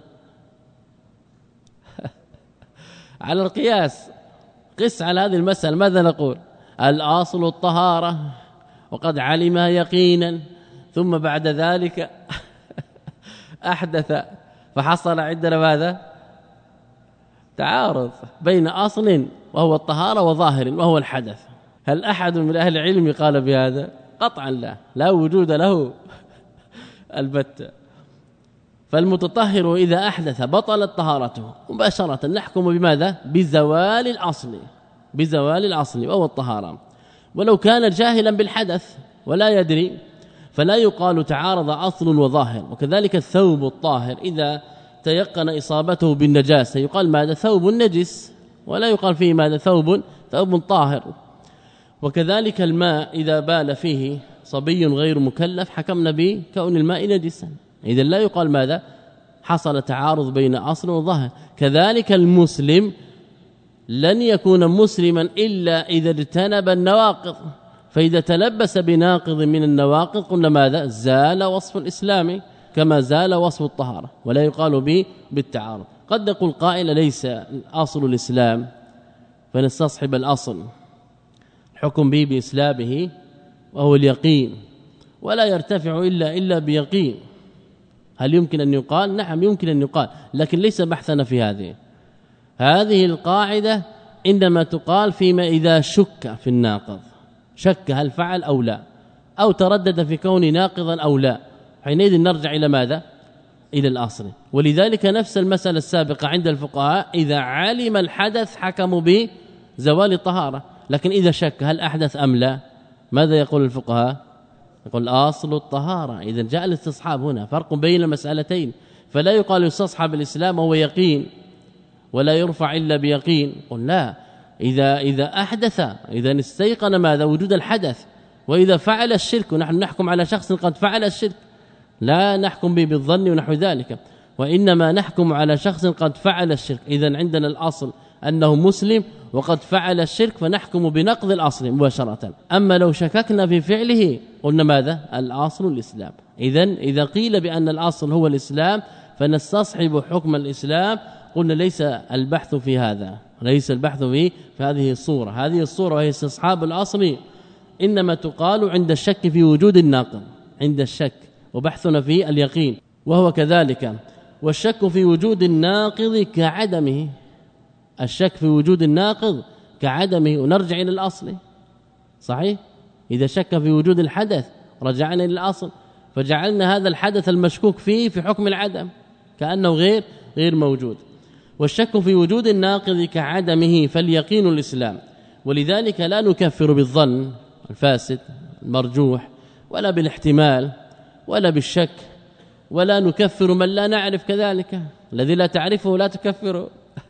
على القياس قس على هذه المسألة، ماذا نقول؟ الأصل الطهارة وقد علمها يقينا، ثم بعد ذلك أحدث، فحصل عندنا ماذا؟ تعارض بين أصل وهو الطهارة وظاهر وهو الحدث. هل أحد من أهل العلم قال بهذا؟ قطعا لا، لا وجود له البتة. فالمتطهر إذا أحدث بطلت طهارته مباشرة، نحكم بماذا؟ بزوال الأصل، بزوال الأصل وهو الطهارة. ولو كان جاهلا بالحدث ولا يدري فلا يقال تعارض أصل وظاهر. وكذلك الثوب الطاهر إذا تيقن إصابته بالنجاسة يقال ماذا؟ ثوب نجس، ولا يقال فيه ماذا؟ ثوب ثوب طاهر. وكذلك الماء إذا بال فيه صبي غير مكلف حكمنا بكون الماء نجسا. اذا لا يقال ماذا حصل تعارض بين اصل وظاهر. كذلك المسلم لن يكون مسلما الا اذا اجتنب النواقض، فاذا تلبس بناقض من النواقض قلنا ماذا زال وصف الاسلام كما زال وصف الطهاره، ولا يقال به بالتعارض. قد يقول قائل ليس اصل الاسلام فنستصحب الاصل الحكم به باسلامه وهو اليقين، ولا يرتفع الا الا بيقين. هل يمكن ان يقال؟ نعم يمكن ان يقال، لكن ليس بحثنا في هذه هذه القاعده انما تقال فيما اذا شك في الناقض، شك هل فعل او لا، او تردد في كون ناقضا او لا، حينئذ نرجع الى ماذا الى الاصل. ولذلك نفس المساله السابقه عند الفقهاء اذا علم الحدث حكموا بزوال الطهاره، لكن اذا شك هل احدث ام لا ماذا يقول الفقهاء؟ يقول اصل الطهاره. اذا جاء الاستصحاب هنا فرق بين المسالتين، فلا يقال يستصحب الاسلام وهو يقين ولا يرفع الا بيقين. قل لا، اذا اذا احدث اذا استيقن ماذا وجود الحدث، واذا فعل الشرك ونحن نحكم على شخص قد فعل الشرك لا نحكم به بالظن ونحو ذلك، وانما نحكم على شخص قد فعل الشرك. اذا عندنا الاصل انه مسلم وقد فعل الشرك فنحكم بنقض الاصل مباشره. اما لو شككنا في فعله قلنا ماذا الاصل الاسلام. اذا اذا قيل بان الاصل هو الاسلام فنستصحب حكم الاسلام، قلنا ليس البحث في هذا، ليس البحث في في هذه الصوره. هذه الصوره وهي استصحاب الاصل انما تقال عند الشك في وجود الناقض، عند الشك، وبحثنا في اليقين وهو كذلك. والشك في وجود الناقض كعدمه، الشك في وجود الناقض كعدمه، ونرجع الى الاصل. صحيح؟ اذا شك في وجود الحدث رجعنا الى الاصل فجعلنا هذا الحدث المشكوك فيه في حكم العدم كانه غير غير موجود. والشك في وجود الناقض كعدمه فاليقين الاسلام. ولذلك لا نكفر بالظن الفاسد المرجوح ولا بالاحتمال ولا بالشك، ولا نكفر من لا نعرف كذلك، الذي لا تعرفه لا تكفره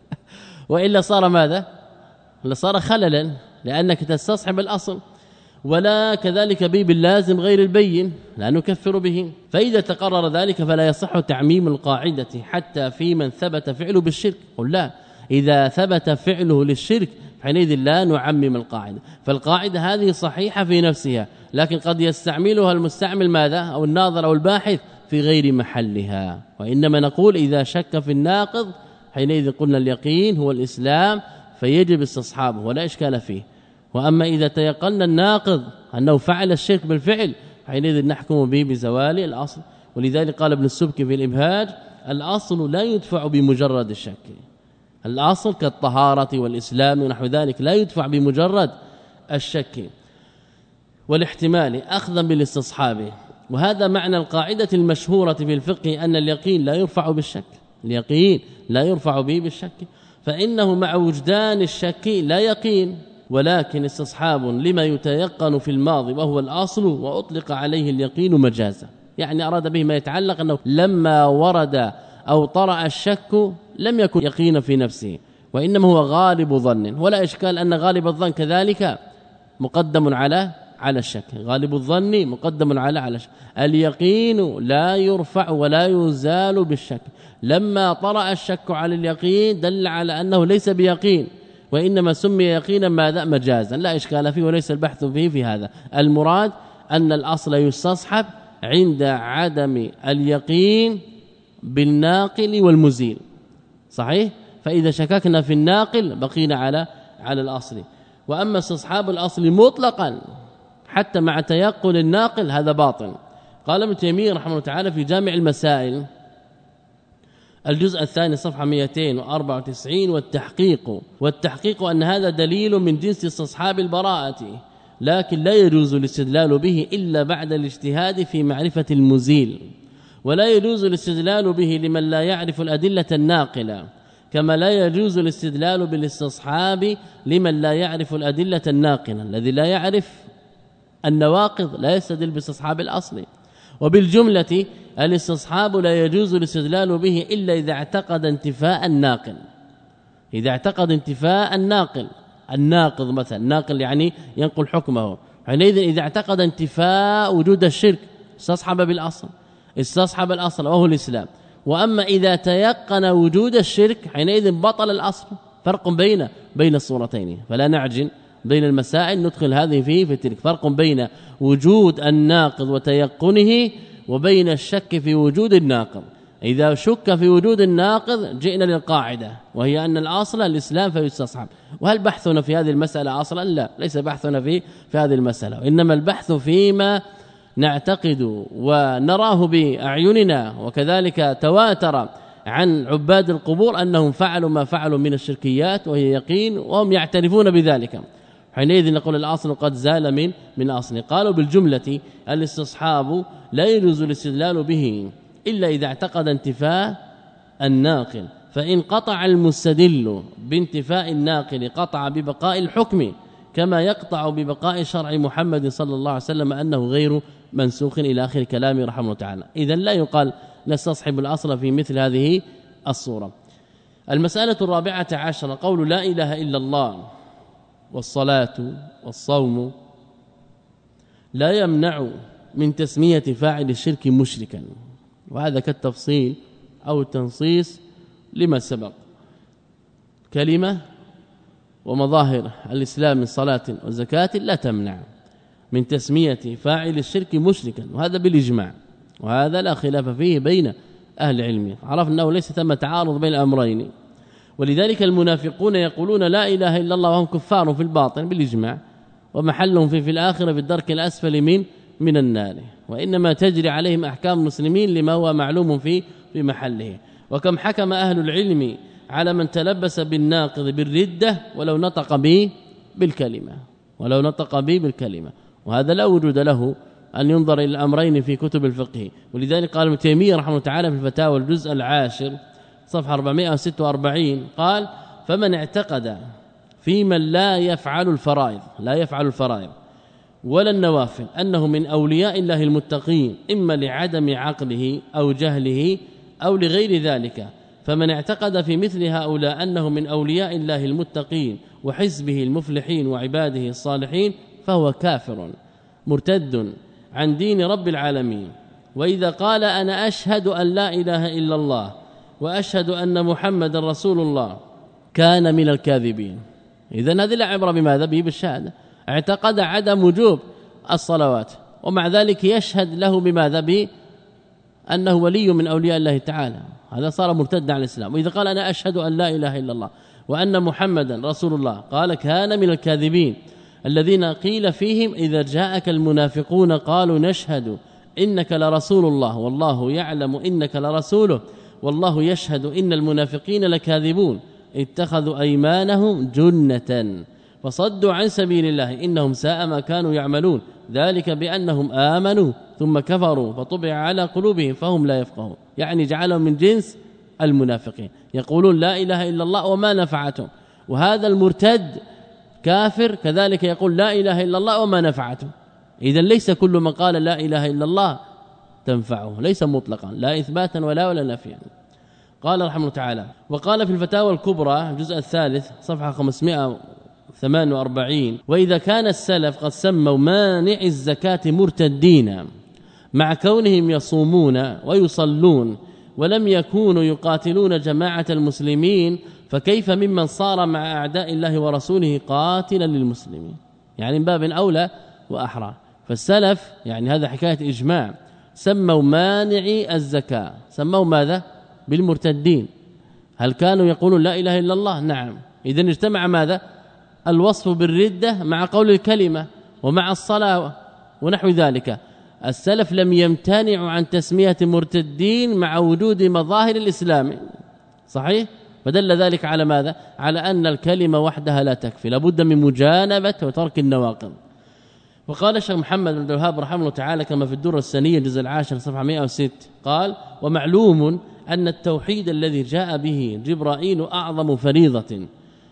والا صار ماذا؟ صار خللا لانك تستصحب الاصل. ولا كذلك به باللازم غير البين لا نكفر به. فاذا تقرر ذلك فلا يصح تعميم القاعده حتى في من ثبت فعله بالشرك. قل لا، اذا ثبت فعله للشرك حينئذ لا نعمم القاعده. فالقاعده هذه صحيحه في نفسها، لكن قد يستعملها المستعمل ماذا او الناظر او الباحث في غير محلها. وانما نقول اذا شك في الناقض حينئذ قلنا اليقين هو الاسلام فيجب استصحابه ولا اشكال فيه. واما اذا تيقنا الناقض انه فعل الشرك بالفعل حينئذ نحكم به بزوال الاصل. ولذلك قال ابن السبكي في الابهاج الاصل لا يدفع بمجرد الشك. الاصل كالطهاره والاسلام ونحو ذلك لا يدفع بمجرد الشك والاحتمال اخذا بالاستصحاب. وهذا معنى القاعده المشهوره في الفقه ان اليقين لا يرفع بالشك، اليقين لا يرفع به بالشك، فانه مع وجدان الشك لا يقين، ولكن استصحاب لما يتيقن في الماضي وهو الاصل، واطلق عليه اليقين مجازا. يعني اراد به ما يتعلق انه لما ورد او طرأ الشك لم يكن يقين في نفسه، وانما هو غالب ظن. ولا اشكال ان غالب الظن كذلك مقدم على على الشك، غالب الظن مقدم على على الشك. اليقين لا يرفع ولا يزال بالشك. لما طرأ الشك على اليقين دل على انه ليس بيقين، وانما سمي يقينا ماذا مجازا، لا اشكال فيه وليس البحث فيه في هذا. المراد ان الاصل يستصحب عند عدم اليقين بالناقل والمزيل. صحيح؟ فاذا شككنا في الناقل بقينا على على الاصل. واما استصحاب الاصل مطلقا حتى مع تيقن الناقل هذا باطل. قال ابن تيميه رحمه الله تعالى في جامع المسائل الجزء الثاني صفحه مئتين وأربعة وتسعين والتحقيق والتحقيق ان هذا دليل من جنس استصحاب البراءه، لكن لا يجوز الاستدلال به الا بعد الاجتهاد في معرفه المزيل، ولا يجوز الاستدلال به لمن لا يعرف الادله الناقله، كما لا يجوز الاستدلال بالاستصحاب لمن لا يعرف الادله الناقله. الذي لا يعرف النواقض لا يستدل باستصحاب الاصل. وبالجمله الاستصحاب لا يجوز الاستدلال به الا اذا اعتقد انتفاء الناقل. اذا اعتقد انتفاء الناقل، الناقض مثلا، الناقل يعني ينقل حكمه، حينئذ إذا اعتقد انتفاء وجود الشرك استصحب بالأصل استصحب الأصل وهو الإسلام. وأما إذا تيقن وجود الشرك حينئذ بطل الأصل. فرق بين بين الصورتين، فلا نعجن بين المسائل، ندخل هذه فيه في تلك. فرق بين وجود الناقض وتيقنه وبين الشك في وجود الناقض. إذا شك في وجود الناقض جئنا للقاعدة وهي أن الأصل الإسلام فيستصحب. وهل بحثنا في هذه المسألة أصلا؟ لا، ليس بحثنا في في هذه المسألة، إنما البحث فيما نعتقد ونراه بأعيننا وكذلك تواتر عن عباد القبور أنهم فعلوا ما فعلوا من الشركيات وهي يقين وهم يعترفون بذلك. حينئذ نقول الأصل قد زال من من أصل. قالوا بالجملة الاستصحاب لا يجوز الاستدلال به إلا إذا اعتقد انتفاء الناقل، فإن قطع المستدل بانتفاء الناقل قطع ببقاء الحكم كما يقطع ببقاء شرع محمد صلى الله عليه وسلم أنه غير منسوخ إلى آخر كلامه رحمه الله تعالى. إذن لا يقال نستصحب الأصل في مثل هذه الصورة. المسألة الرابعة عشر قول لا إله إلا الله والصلاة والصوم لا يمنع من تسمية فاعل الشرك مشركا، وهذا كالتفصيل أو التنصيص لما سبق. كلمة ومظاهر الإسلام من صلاة وزكاة لا تمنع من تسمية فاعل الشرك مشركا، وهذا بالإجماع، وهذا لا خلاف فيه بين أهل العلم. عرفنا أنه ليس ثم تعارض بين الأمرين، ولذلك المنافقون يقولون لا إله إلا الله وهم كفار في الباطن بالإجماع، ومحلهم في في الآخرة في الدرك الأسفل من من النار، وإنما تجري عليهم أحكام المسلمين لما هو معلوم في في محله. وكم حكم أهل العلم على من تلبس بالناقض بالردة ولو نطق به بالكلمة ولو نطق به بالكلمة، وهذا لا وجود له أن ينظر إلى الأمرين في كتب الفقه. ولذلك قال ابن تيمية رحمه الله تعالى في الفتاوى الجزء العاشر صفحة أربعمائة وستة وأربعين قال: فمن اعتقد في من لا يفعل الفرائض لا يفعل الفرائض ولا النوافل أنه من أولياء الله المتقين إما لعدم عقله أو جهله أو لغير ذلك، فمن اعتقد في مثل هؤلاء أنه من أولياء الله المتقين وحزبه المفلحين وعباده الصالحين فهو كافر مرتد عن دين رب العالمين. وإذا قال أنا أشهد أن لا إله إلا الله وأشهد أن محمد رسول الله كان من الكاذبين. إذن هذه لا عبرة بماذا به بالشهادة، اعتقد عدم وجوب الصلوات ومع ذلك يشهد له بماذا به أنه ولي من أولياء الله تعالى، هذا صار مرتد عن الإسلام. وإذا قال أنا أشهد أن لا إله إلا الله وأن محمدا رسول الله قال كان من الكاذبين الذين قيل فيهم إذا جاءك المنافقون قالوا نشهد إنك لرسول الله والله يعلم إنك لرسوله والله يشهد إن المنافقين لكاذبون اتخذوا أيمانهم جنة فصدوا عن سبيل الله إنهم ساء ما كانوا يعملون ذلك بأنهم آمنوا ثم كفروا فطبع على قلوبهم فهم لا يفقهون، يعني جعلهم من جنس المنافقين يقولون لا إله إلا الله وما نفعتهم. وهذا المرتد كافر كذلك يقول لا إله إلا الله وما نفعته. إذن ليس كل من قال لا إله إلا الله تنفعه، ليس مطلقا لا إثباتا ولا ولا نفيا. قال رحمه الله تعالى: وقال في الفتاوى الكبرى الجزء الثالث صفحة خمسمائة وثمانية وأربعين: وإذا كان السلف قد سموا مانع الزكاة مرتدين مع كونهم يصومون ويصلون ولم يكونوا يقاتلون جماعة المسلمين، فكيف ممن صار مع أعداء الله ورسوله قاتلا للمسلمين؟ يعني من باب أولى وأحرى. فالسلف يعني هذا حكاية إجماع سموا مانعي الزكاة سموا ماذا؟ بالمرتدين. هل كانوا يقولون لا إله إلا الله؟ نعم. إذن اجتمع ماذا؟ الوصف بالردة مع قول الكلمة ومع الصلاة ونحو ذلك. السلف لم يمتنعوا عن تسمية مرتدين مع وجود مظاهر الإسلام، صحيح؟ فدل ذلك على ماذا؟ على أن الكلمة وحدها لا تكفي، لابد من مجانبة وترك النواقض. وقال الشيخ محمد بن عبد الوهاب رحمه الله تعالى كما في الدرة السنية الجزء العاشر صفحة مائة وستة قال: ومعلوم أن التوحيد الذي جاء به جبرائيل أعظم فريضة،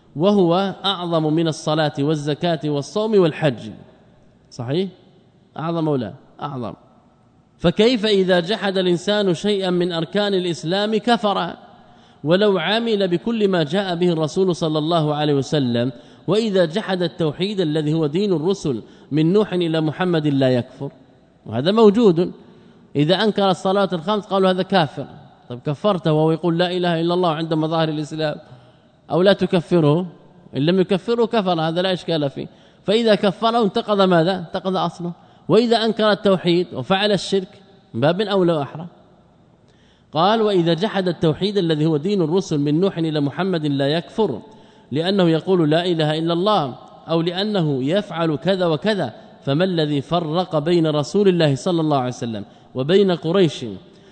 وهو أعظم من الصلاة والزكاة والصوم والحج. صحيح؟ أعظم أو لا؟ أعظم. فكيف إذا جحد الإنسان شيئا من أركان الإسلام كفر ولو عمل بكل ما جاء به الرسول صلى الله عليه وسلم وإذا جحد التوحيد الذي هو دين الرسل من نوح إلى محمد لا يكفر، وهذا موجود. إذا أنكر الصلاة الخمس قالوا هذا كافر. طيب كفرته وهو يقول لا إله إلا الله عند مظاهر الإسلام، أو لا تكفره؟ إن لم يكفره كفر، هذا لا إشكال فيه. فإذا كفره انتقض ماذا؟ انتقض أصله. وإذا أنكر التوحيد وفعل الشرك باب أولى وأحرى. قال وإذا جحد التوحيد الذي هو دين الرسل من نوح إلى محمد لا يكفر، لأنه يقول لا إله إلا الله أو لأنه يفعل كذا وكذا، فما الذي فرق بين رسول الله صلى الله عليه وسلم وبين قريش؟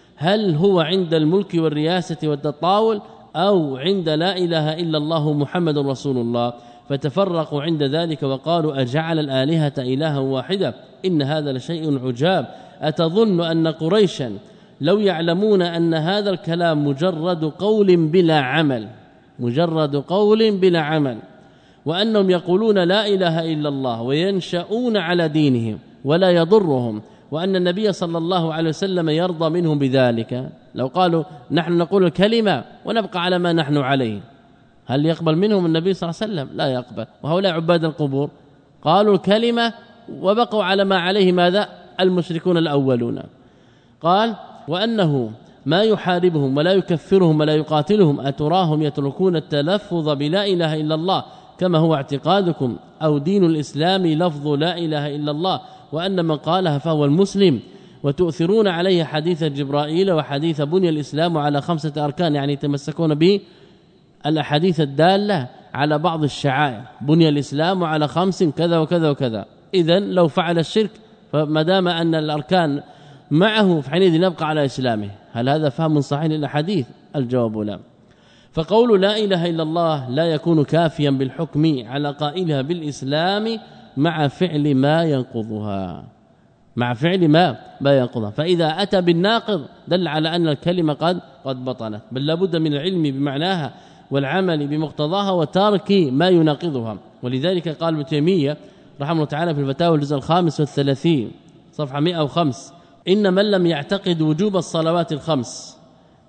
هل هو عند الملك والرياسة والتطاول أو عند لا إله إلا الله محمد رسول الله؟ فتفرقوا عند ذلك وقالوا أجعل الآلهة إلها واحدة إن هذا لشيء عجاب. أتظن أن قريشا لو يعلمون أن هذا الكلام مجرد قول بلا عمل، مجرد قول بلا عمل، وأنهم يقولون لا إله إلا الله وينشؤون على دينهم ولا يضرهم، وأن النبي صلى الله عليه وسلم يرضى منهم بذلك، لو قالوا نحن نقول الكلمة ونبقى على ما نحن عليه، هل يقبل منهم النبي صلى الله عليه وسلم؟ لا يقبل. وهؤلاء عباد القبور قالوا الكلمة وبقوا على ما عليه ماذا؟ المشركون الأولون. قال وأنه ما يحاربهم ولا يكفرهم ولا يقاتلهم، أتراهم يتركون التلفظ بلا إله إلا الله كما هو اعتقادكم، أو دين الإسلام لفظ لا إله إلا الله، وأن من قالها فهو المسلم، وتؤثرون عليه حديث جبرائيل وحديث بني الإسلام على خمسة أركان، يعني يتمسكون به الأحاديث الدالة على بعض الشعائر، بني الإسلام على خمس كذا وكذا وكذا. إذن لو فعل الشرك فما دام أن الأركان معه فحينئذ نبقى على إسلامه. هل هذا فهم صحيح للأحاديث؟ الجواب لا. فقول لا إله إلا الله لا يكون كافيا بالحكم على قائلها بالإسلام مع فعل ما ينقضها، مع فعل ما ما ينقضها. فإذا أتى بالناقض دل على أن الكلمة قد قد بطلت، بل لابد من العلم بمعناها والعمل بمقتضاها وترك ما يناقضها. ولذلك قال ابن تيمية رحمه الله تعالى في الفتاوى الجزء الخامس والثلاثين صفحة مئة وخمسة: إن من لم يعتقد وجوب الصلوات الخمس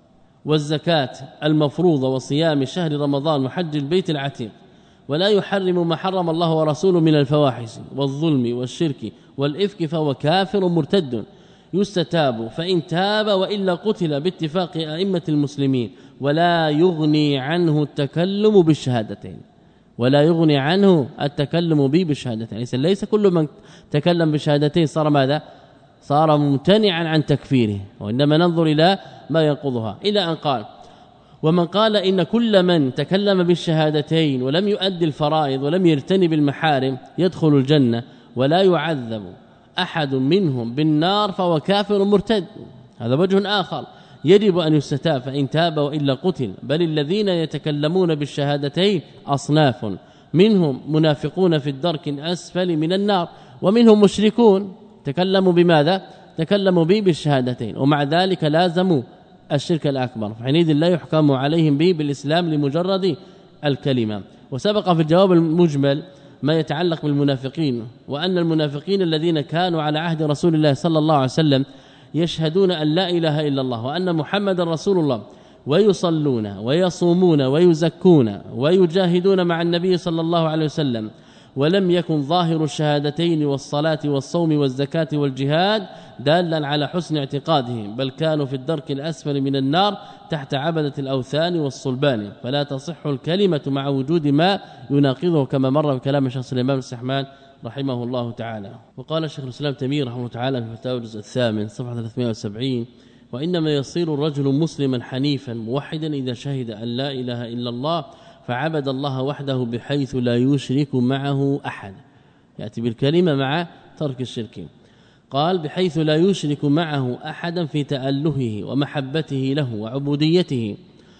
والزكاة المفروضة وصيام شهر رمضان وحج البيت العتيق، ولا يحرم ما حرم الله ورسوله من الفواحش والظلم والشرك والإفك، فهو كافر مرتد يستتاب، فإن تاب وإلا قتل باتفاق أئمة المسلمين، ولا يغني عنه التكلم بالشهادتين، ولا يغني عنه التكلم به بالشهادتين. ليس كل من تكلم بالشهادتين صار ماذا؟ صار ممتنعا عن تكفيره، وإنما ننظر إلى ما ينقضها. إلى أن قال ومن قال إن كل من تكلم بالشهادتين ولم يؤدي الفرائض ولم يرتنب المحارم يدخل الجنة ولا يعذب أحد منهم بالنار فهو كافر مرتد. هذا وجه آخر يجب أن يستتاب، فإن تاب وإلا قتل. بل الذين يتكلمون بالشهادتين أصناف، منهم منافقون في الدرك الأسفل من النار، ومنهم مشركون تكلموا بماذا؟ تكلموا به بالشهادتين، ومع ذلك لازموا الشرك الأكبر، فحينئذ لا يحكم عليهم به بالإسلام لمجرد الكلمة. وسبق في الجواب المجمل ما يتعلق بالمنافقين، وأن المنافقين الذين كانوا على عهد رسول الله صلى الله عليه وسلم يشهدون أن لا إله إلا الله وأن محمد رسول الله، ويصلون ويصومون ويزكون ويجاهدون مع النبي صلى الله عليه وسلم، ولم يكن ظاهر الشهادتين والصلاة والصوم والزكاة والجهاد دالا على حسن اعتقادهم، بل كانوا في الدرك الأسفل من النار تحت عبدة الأوثان والصلبان، فلا تصح الكلمة مع وجود ما يناقضه، كما مر في كلام الشيخ سليمان السحمان رحمه الله تعالى. وقال الشيخ الإسلام تيمية رحمه الله تعالى في الفتاوى الجزء الثامن صفحة ثلاثمائة وسبعين: وإنما يصير الرجل مسلما حنيفا موحدا إذا شهد أن لا إله إلا الله فعبد الله وحده بحيث لا يشرك معه أحد، يأتي بالكلمة مع ترك الشرك. قال بحيث لا يشرك معه أحدا في تألهه ومحبته له وعبوديته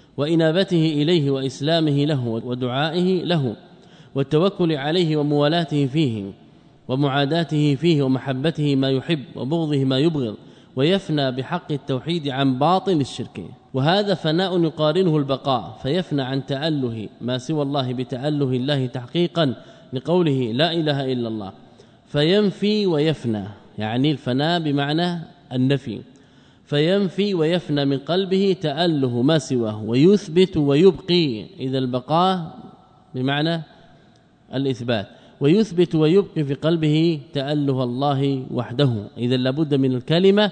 وإنابته إليه وإسلامه له ودعائه له والتوكل عليه وموالاته فيه ومعاداته فيه ومحبته ما يحب وبغضه ما يبغض، ويفنى بحق التوحيد عن باطل الشرك. وهذا فناء يقارنه البقاء، فيفنى عن تأله ما سوى الله بتأله الله تحقيقا لقوله لا إله إلا الله، فينفي ويفنى، يعني الفناء بمعنى النفي، فينفي ويفنى من قلبه تأله ما سواه ويثبت ويبقي، إذا البقاء بمعنى الإثبات، ويثبت ويبقي في قلبه تأله الله وحده. إذا لابد من الكلمة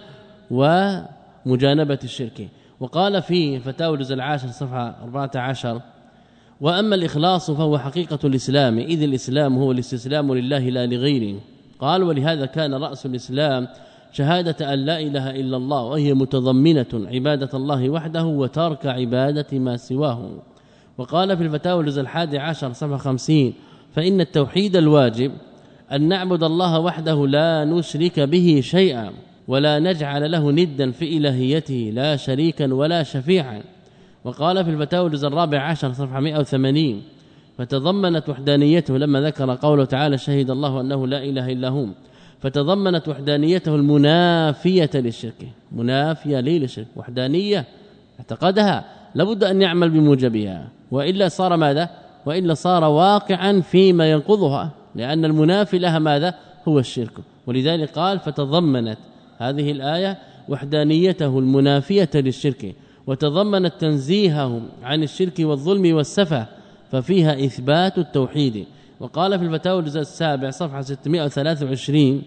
ومجانبة الشرك. وقال في فتاوى الجزء العاشر صفحة أربعة عشر: وأما الإخلاص فهو حقيقة الإسلام، إذ الإسلام هو الاستسلام لله لا لغيره. قال: ولهذا كان رأس الإسلام شهادة أن لا إله إلا الله، وهي متضمنة عبادة الله وحده وترك عبادة ما سواه. وقال في الفتاوى الجزء الحادي عشر صفحة خمسين: فإن التوحيد الواجب أن نعبد الله وحده لا نشرك به شيئا ولا نجعل له ندا في إلهيته لا شريكا ولا شفيعا. وقال في الفتاوى الجزء الرابع عشر صفحة مئة وثمانين: فتضمنت وحدانيته لما ذكر قوله تعالى: شهد الله أنه لا إله إلا هو، فتضمنت وحدانيته المنافية للشرك، منافية ليه للشرك، وحدانية اعتقدها لابد أن يعمل بموجبها، وإلا صار ماذا؟ وإلا صار واقعا فيما ينقضها، لأن المنافي لها ماذا؟ هو الشرك. ولذلك قال: فتضمنت هذه الآية وحدانيته المنافية للشرك، وتضمنت تنزيهه عن الشرك والظلم والسفه، ففيها إثبات التوحيد. وقال في الفتاوى الجزء السابع صفحة ستمئة وثلاثة وعشرين: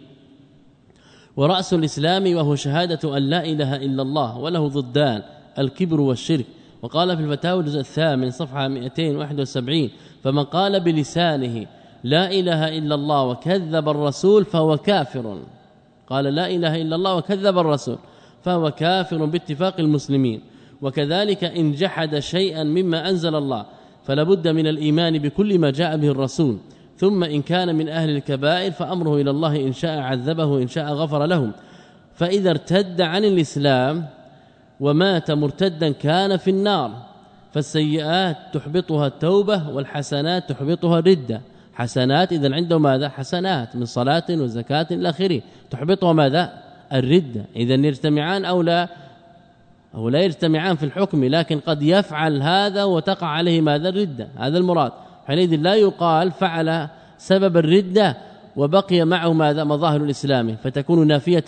ورأس الإسلام وهو شهادة أن لا إله إلا الله وله ضدان الكبر والشرك. وقال في الفتاوى الجزء الثامن صفحة مئتين وواحد وسبعين: فمن قال بلسانه لا إله إلا الله وكذب الرسول فهو كافر. قال لا إله إلا الله وكذب الرسول فهو كافر باتفاق المسلمين. وكذلك إن جحد شيئا مما أنزل الله فلا بد من الإيمان بكل ما جاء به الرسول، ثم إن كان من أهل الكبائر فأمره إلى الله، إن شاء عذبه إن شاء غفر له. فإذا ارتد عن الإسلام ومات مرتدا كان في النار. فالسيئات تحبطها التوبة والحسنات تحبطها الردة. حسنات إذن عنده ماذا؟ حسنات من صلاة وزكاة إلى آخره، تحبطها ماذا؟ الردة. إذن يجتمعان أو لا أو لا يجتمعان في الحكم، لكن قد يفعل هذا وتقع عليه ماذا؟ الردة. هذا المراد. حينئذ لا يقال فعل سبب الردة وبقي معه ماذا؟ مظاهر الإسلام، فتكون نافية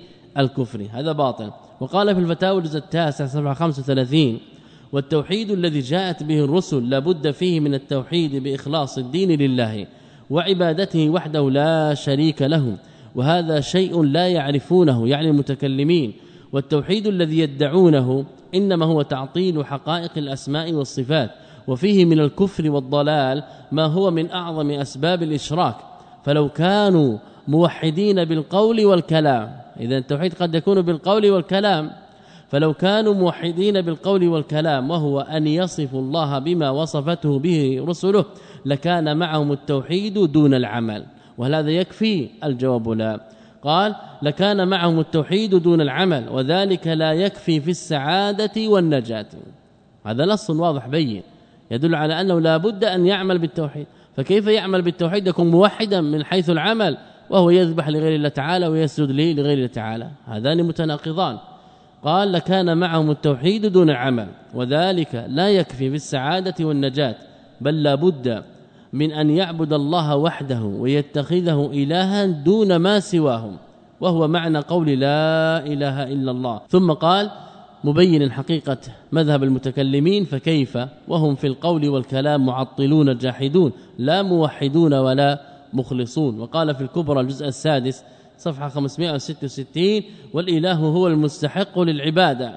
للكفر، هذا باطل. وقال في الفتاوى الجزء التاسع صفحة خمسة وثلاثين: والتوحيد الذي جاءت به الرسل لابد فيه من التوحيد بإخلاص الدين لله وعبادته وحده لا شريك له، وهذا شيء لا يعرفونه يعني المتكلمين. والتوحيد الذي يدعونه إنما هو تعطيل حقائق الأسماء والصفات، وفيه من الكفر والضلال ما هو من أعظم أسباب الإشراك. فلو كانوا موحدين بالقول والكلام، إذا التوحيد قد يكون بالقول والكلام، فلو كانوا موحدين بالقول والكلام وهو أن يصفوا الله بما وصفته به رسله لكان معهم التوحيد دون العمل. وهل هذا يكفي؟ الجواب لا. قال: لكان معهم التوحيد دون العمل، وذلك لا يكفي في السعادة والنجاة. هذا نص واضح بين يدل على أنه لا بد أن يعمل بالتوحيد. فكيف يعمل بالتوحيد؟ يكون موحدا من حيث العمل وهو يذبح لغير الله تعالى ويسجد لي لغير الله تعالى، هذان متناقضان. قال: لكان معهم التوحيد دون العمل، وذلك لا يكفي في السعادة والنجاة، بل لا بد من أن يعبد الله وحده ويتخذه إلها دون ما سواهم، وهو معنى قول لا إله إلا الله. ثم قال مبين حقيقة مذهب المتكلمين: فكيف وهم في القول والكلام معطلون جاحدون لا موحدون ولا مخلصون. وقال في الكبرى الجزء السادس صفحة خمسمئة وستة وستين: والإله هو المستحق للعبادة.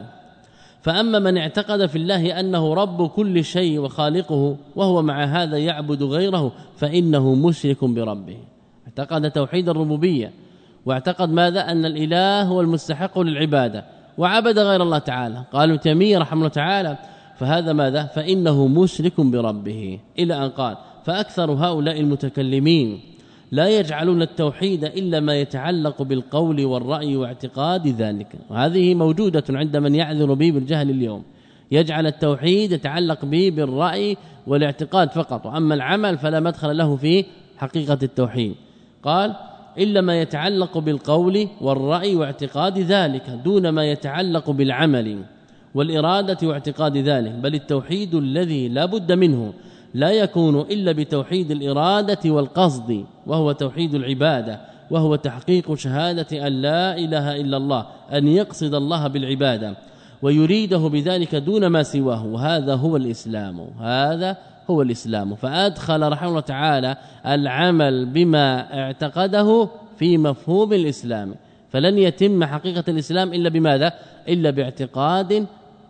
فأما من اعتقد في الله أنه رب كل شيء وخالقه وهو مع هذا يعبد غيره فإنه مشرك بربه. اعتقد توحيد الربوبية واعتقد ماذا؟ أن الإله هو المستحق للعبادة وعبد غير الله تعالى. قال ابن تيمية رحمه الله تعالى: فهذا ماذا؟ فإنه مشرك بربه، إلى أن قال: فأكثر هؤلاء المتكلمين لا يجعلون التوحيد إلا ما يتعلق بالقول والرأي واعتقاد ذلك. وهذه موجودة عند من يعذر به بالجهل اليوم، يجعل التوحيد يتعلق به بالرأي والاعتقاد فقط، وأما العمل فلا مدخل له في حقيقة التوحيد. قال: إلا ما يتعلق بالقول والرأي واعتقاد ذلك دون ما يتعلق بالعمل والإرادة واعتقاد ذلك، بل التوحيد الذي لا بد منه لا يكون إلا بتوحيد الإرادة والقصد، وهو توحيد العبادة، وهو تحقيق شهادة أن لا إله إلا الله، أن يقصد الله بالعبادة ويريده بذلك دون ما سواه، وهذا هو الإسلام، هذا هو الإسلام. فأدخل رحمه الله تعالى العمل بما اعتقده في مفهوم الإسلام، فلن يتم حقيقة الإسلام إلا بماذا؟ إلا باعتقاد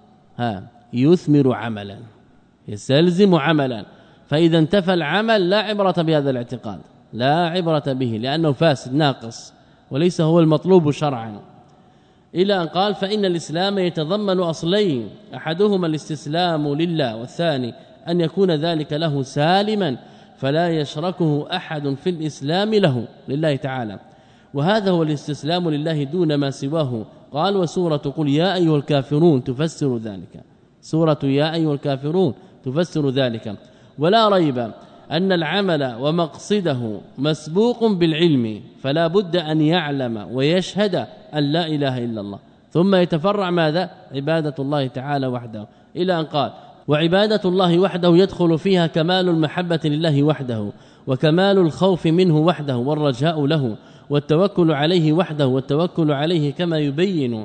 ها يثمر عملا يستلزم عملا. فإذا انتفى العمل لا عبرة بهذا الاعتقاد، لا عبرة به لأنه فاسد ناقص وليس هو المطلوب شرعا. إلى أن قال فإن الإسلام يتضمن أصلين، أحدهما الاستسلام لله، والثاني أن يكون ذلك له سالما فلا يشركه أحد في الإسلام له لله تعالى، وهذا هو الاستسلام لله دون ما سواه. قال وسورة قل يا أيها الكافرون تفسر ذلك، سورة يا أيها الكافرون تفسر ذلك. ولا ريب أن العمل ومقصده مسبوق بالعلم، فلا بد أن يعلم ويشهد أن لا إله إلا الله، ثم يتفرع ماذا؟ عبادة الله تعالى وحده. إلى أن قال وعبادة الله وحده يدخل فيها كمال المحبة لله وحده، وكمال الخوف منه وحده والرجاء له، والتوكل عليه وحده، والتوكل عليه كما يبين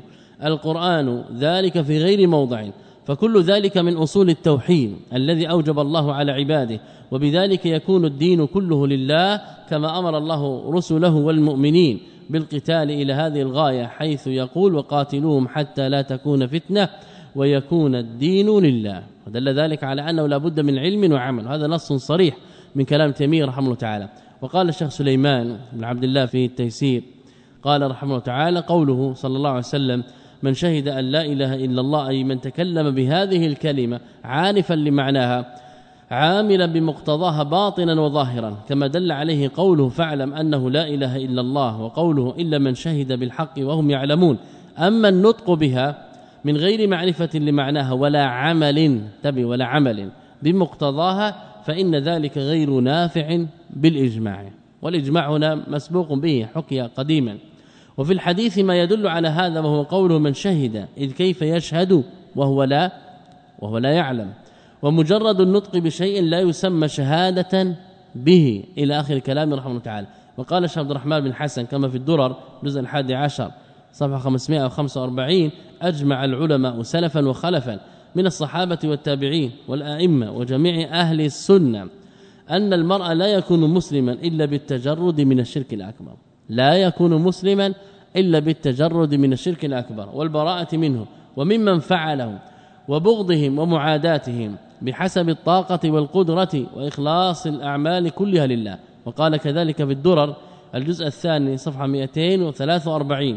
القرآن ذلك في غير موضع. فكل ذلك من أصول التوحيد الذي أوجب الله على عباده، وبذلك يكون الدين كله لله، كما أمر الله رسله والمؤمنين بالقتال إلى هذه الغاية، حيث يقول وقاتلوهم حتى لا تكون فتنة ويكون الدين لله. ودل ذلك على أنه لا بد من علم وعمل، هذا نص صريح من كلام تيمية رحمه الله تعالى. وقال الشيخ سليمان بن عبد الله في التيسير قال رحمه الله تعالى قوله صلى الله عليه وسلم من شهد أن لا إله إلا الله، أي من تكلم بهذه الكلمة عارفا لمعناها عاملا بمقتضاها باطنا وظاهرا، كما دل عليه قوله فاعلم أنه لا إله إلا الله، وقوله إلا من شهد بالحق وهم يعلمون. أما النطق بها من غير معرفة لمعناها ولا عمل تبي ولا عمل بمقتضاها فإن ذلك غير نافع بالإجماع، والإجماع هنا مسبوق به حكي قديما. وفي الحديث ما يدل على هذا، وهو قوله من شهد، إذ كيف يشهد وهو لا وهو لا يعلم، ومجرد النطق بشيء لا يسمى شهادة به، إلى آخر كلام رحمه الله تعالى. وقال الشيخ عبد الرحمن بن حسن كما في الدرر جزء الحادي عشر صفحة خمسمائة وخمسة وأربعين أجمع العلماء سلفا وخلفا من الصحابة والتابعين والآئمة وجميع أهل السنة أن المرء لا يكون مسلما إلا بالتجرد من الشرك الأكبر، لا يكون مسلما إلا بالتجرد من الشرك الأكبر والبراءة منه وممن فعله، وبغضهم ومعاداتهم بحسب الطاقة والقدرة، وإخلاص الأعمال كلها لله. وقال كذلك في الدرر الجزء الثاني صفحة مئتين وثلاثة وأربعين.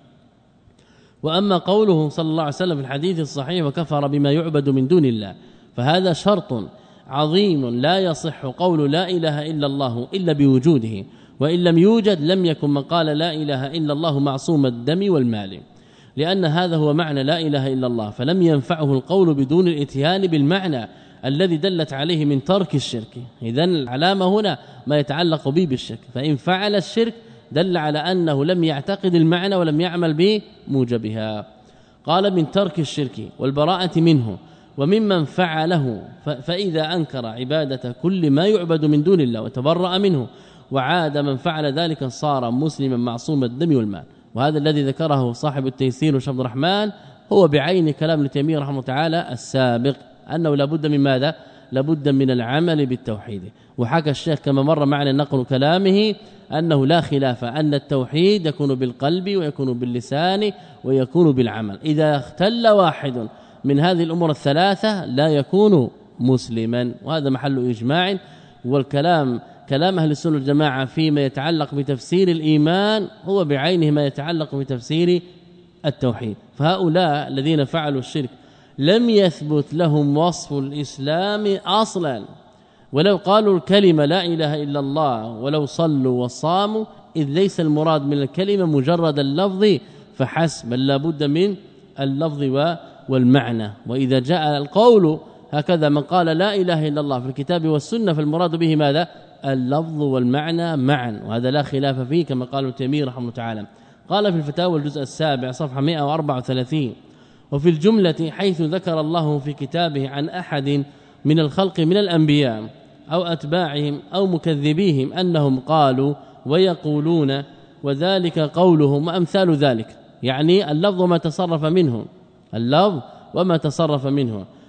وأما قوله صلى الله عليه وسلم في الحديث الصحيح وكفر بما يعبد من دون الله، فهذا شرط عظيم لا يصح قول لا إله إلا الله إلا بوجوده، وإن لم يوجد لم يكن من قال لا إله إلا الله معصوم الدم والمال، لأن هذا هو معنى لا إله إلا الله، فلم ينفعه القول بدون الاتيان بالمعنى الذي دلت عليه من ترك الشرك. إذن العلامة هنا ما يتعلق به بالشرك، فإن فعل الشرك دل على أنه لم يعتقد المعنى ولم يعمل بموجبها. قال من ترك الشرك والبراءة منه وممن فعله، فإذا أنكر عبادة كل ما يعبد من دون الله وتبرأ منه وعاد من فعل ذلك صار مسلما معصوم الدم والمال. وهذا الذي ذكره صاحب التيسير وشيخ عبد الرحمن هو بعين كلام ابن تيمية رحمه الله تعالى السابق، أنه لابد من ماذا؟ لابد من العمل بالتوحيد. وحكى الشيخ كما مر معنا نقل كلامه أنه لا خلاف أن التوحيد يكون بالقلب ويكون باللسان ويكون بالعمل، إذا اختل واحد من هذه الأمور الثلاثة لا يكون مسلما، وهذا محل إجماع. والكلام كلام أهل السنة والجماعة فيما يتعلق بتفسير الإيمان هو بعينه ما يتعلق بتفسير التوحيد. فهؤلاء الذين فعلوا الشرك لم يثبت لهم وصف الإسلام أصلا، ولو قالوا الكلمة لا إله إلا الله ولو صلوا وصاموا، إذ ليس المراد من الكلمة مجرد اللفظ فحسب، بل لابد من اللفظ والمعنى. وإذا جاء القول هكذا من قال لا إله إلا الله في الكتاب والسنة فالمراد به ماذا؟ اللفظ والمعنى معا، وهذا لا خلاف فيه كما قال ابن تيمية رحمه الله تعالى. قال في الفتاوى الجزء السابع صفحة مئة وأربعة وثلاثين وفي الجملة حيث ذكر الله في كتابه عن أحد من الخلق من الأنبياء أو أتباعهم أو مكذبيهم أنهم قالوا ويقولون وذلك قولهم وأمثال ذلك، يعني اللفظ وما تصرف منه، اللفظ وما تصرف منه.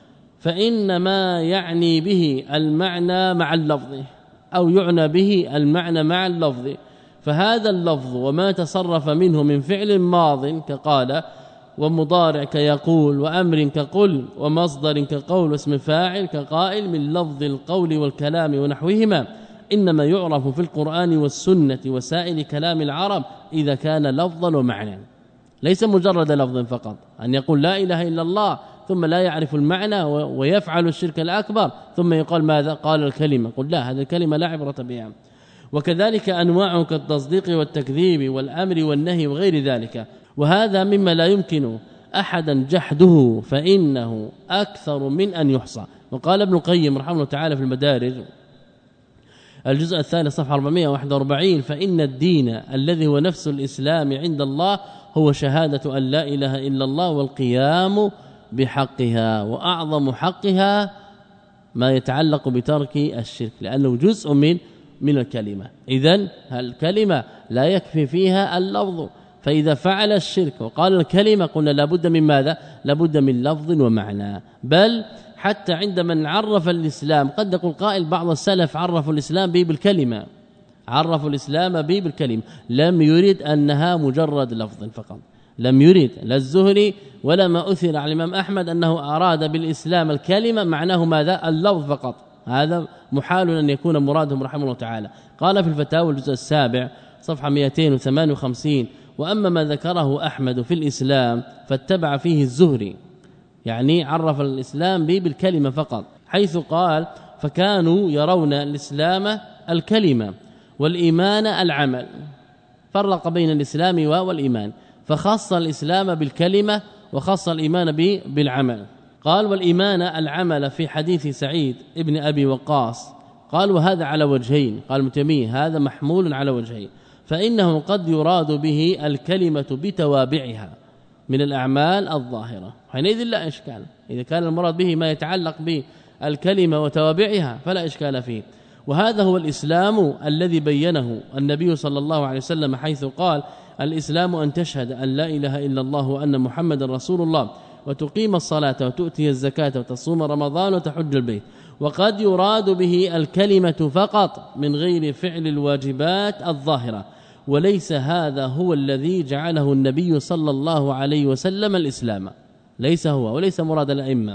فإنما يعني به المعنى مع اللفظ أو يعنى به المعنى مع اللفظ، فهذا اللفظ وما تصرف منه من فعل ماض كقال ومضارع كيقول وأمر كقل ومصدر كقول واسم فاعل كقائل من لفظ القول والكلام ونحوهما إنما يعرف في القرآن والسنة وسائر كلام العرب إذا كان لفظا ومعنى، ليس مجرد لفظ فقط، أن يقول لا إله إلا الله ثم لا يعرف المعنى ويفعل الشرك الأكبر ثم يقال ماذا؟ قال الكلمة، قل لا، هذه الكلمة لا عبرة بها. وكذلك أنواع كالتصديق والتكذيب والأمر والنهي وغير ذلك، وهذا مما لا يمكن أحدا جحده فإنه أكثر من أن يحصى. وقال ابن القيم رحمه الله تعالى في المدارج الجزء الثالث صفحة أربعمائة وواحد وأربعين فإن الدين الذي هو نفس الإسلام عند الله هو شهادة أن لا إله إلا الله والقيام بحقها، وأعظم حقها ما يتعلق بترك الشرك لأنه جزء من من الكلمة. إذن الكلمة لا يكفي فيها اللفظ، فإذا فعل الشرك وقال الكلمة قلنا لابد من ماذا؟ لابد من لفظ ومعنى. بل حتى عند من عرف الإسلام قد يقول قائل بعض السلف عرفوا الإسلام به بالكلمة، عرفوا الإسلام به بالكلمة، لم يرد أنها مجرد لفظ فقط، لم يرد لا الزهري ولا ما أثر على الإمام أحمد أنه أراد بالإسلام الكلمة معناه ماذا؟ اللفظ فقط، هذا محال أن يكون مرادهم رحمه الله تعالى. قال في الفتاوى الجزء السابع صفحة مئتين وثمانية وخمسين وأما ما ذكره أحمد في الإسلام فاتبع فيه الزهري، يعني عرف الإسلام به بالكلمة فقط، حيث قال فكانوا يرون الإسلام الكلمة والإيمان العمل، فرق بين الإسلام والإيمان، فخص الإسلام بالكلمة وخص الإيمان به بالعمل. قال والإيمان العمل في حديث سعيد ابن أبي وقاص، قال وهذا على وجهين، قال ابن تيمية هذا محمول على وجهين، فإنه قد يراد به الكلمة بتوابعها من الأعمال الظاهرة، حينئذ لا إشكال، إذا كان المراد به ما يتعلق بالكلمة وتوابعها فلا إشكال فيه. وهذا هو الإسلام الذي بينه النبي صلى الله عليه وسلم حيث قال الإسلام أن تشهد أن لا إله إلا الله وأن محمد رسول الله وتقيم الصلاة وتؤتي الزكاة وتصوم رمضان وتحج البيت. وقد يراد به الكلمة فقط من غير فعل الواجبات الظاهرة، وليس هذا هو الذي جعله النبي صلى الله عليه وسلم الإسلام، ليس هو وليس مراد الأئمة.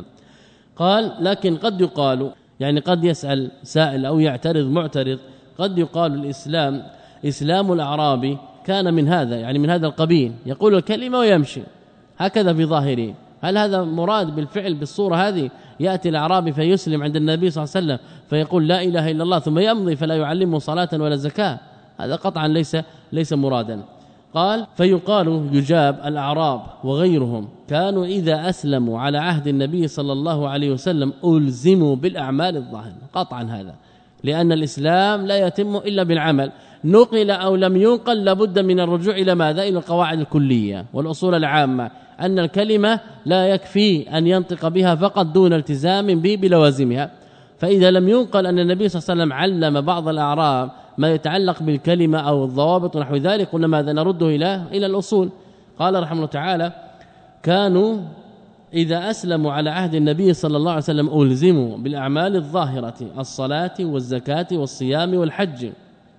قال لكن قد يقال، يعني قد يسأل سائل أو يعترض معترض، قد يقال الإسلام إسلام الأعرابي كان من هذا، يعني من هذا القبيل، يقول الكلمة ويمشي هكذا في ظاهره، هل هذا مراد بالفعل بالصورة هذه؟ يأتي الأعرابي فيسلم عند النبي صلى الله عليه وسلم فيقول لا إله إلا الله ثم يمضي فلا يعلمه صلاة ولا زكاة، هذا قطعا ليس ليس مرادا. قال فيقال يجاب الأعراب وغيرهم كانوا إذا أسلموا على عهد النبي صلى الله عليه وسلم ألزموا بالأعمال الظاهرة، قطعا هذا، لأن الإسلام لا يتم إلا بالعمل، نقل أو لم ينقل لابد من الرجوع إلى ماذا؟ إلى القواعد الكلية والأصول العامة، أن الكلمة لا يكفي أن ينطق بها فقط دون التزام به بلوازمها. فإذا لم ينقل أن النبي صلى الله عليه وسلم علم بعض الأعراب ما يتعلق بالكلمة أو الضوابط ونحو ذلك، قلنا ماذا؟ نرده إلى إلى الأصول. قال رحمه الله تعالى كانوا إذا أسلموا على عهد النبي صلى الله عليه وسلم ألزموا بالأعمال الظاهرة الصلاة والزكاة والصيام والحج،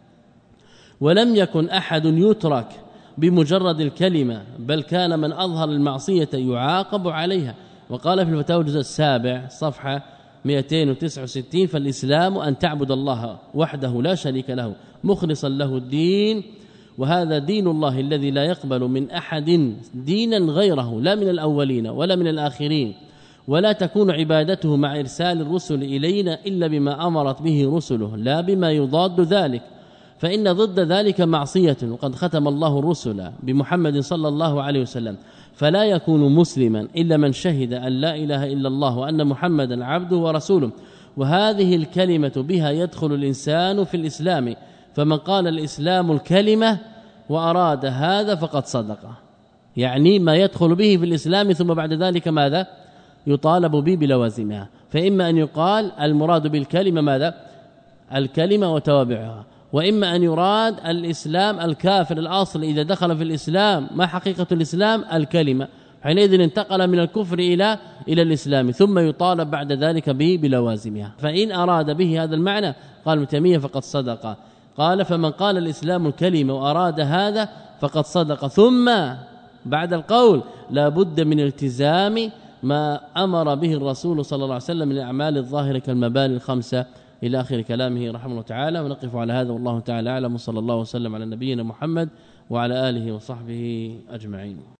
ولم يكن أحد يترك بمجرد الكلمة، بل كان من أظهر المعصية يعاقب عليها. وقال في الفتاوى الجزء السابع صفحة مئتين وتسعة وستين فالإسلام أن تعبد الله وحده لا شريك له مخلصا له الدين، وهذا دين الله الذي لا يقبل من أحد دينا غيره، لا من الأولين ولا من الآخرين، ولا تكون عبادته مع إرسال الرسل إلينا إلا بما أمرت به رسله لا بما يضاد ذلك، فإن ضد ذلك معصية، وقد ختم الله الرسل بمحمد صلى الله عليه وسلم، فلا يكون مسلما إلا من شهد أن لا إله إلا الله وأن محمدا عبده ورسوله، وهذه الكلمة بها يدخل الإنسان في الإسلام، فمن قال الإسلام الكلمة وأراد هذا فقد صدق، يعني ما يدخل به في الإسلام ثم بعد ذلك ماذا؟ يطالب به بلوازمها. فإما أن يقال المراد بالكلمة ماذا؟ الكلمة وتوابعها، وإما أن يراد الإسلام الكافر الأصل إذا دخل في الإسلام ما حقيقة الإسلام؟ الكلمة، حينئذ انتقل من الكفر إلى إلى الإسلام ثم يطالب بعد ذلك به بلوازمها. فإن أراد به هذا المعنى قال ابن تيمية فقد صدق. قال فمن قال الإسلام الكلمة وأراد هذا فقد صدق. ثم بعد القول لا بد من التزام ما أمر به الرسول صلى الله عليه وسلم من الأعمال الظاهرة كالمباني الخمسة إلى آخر كلامه رحمه الله تعالى. ونقف على هذا والله تعالى أعلم. صلى الله وسلم على نبينا محمد وعلى آله وصحبه أجمعين.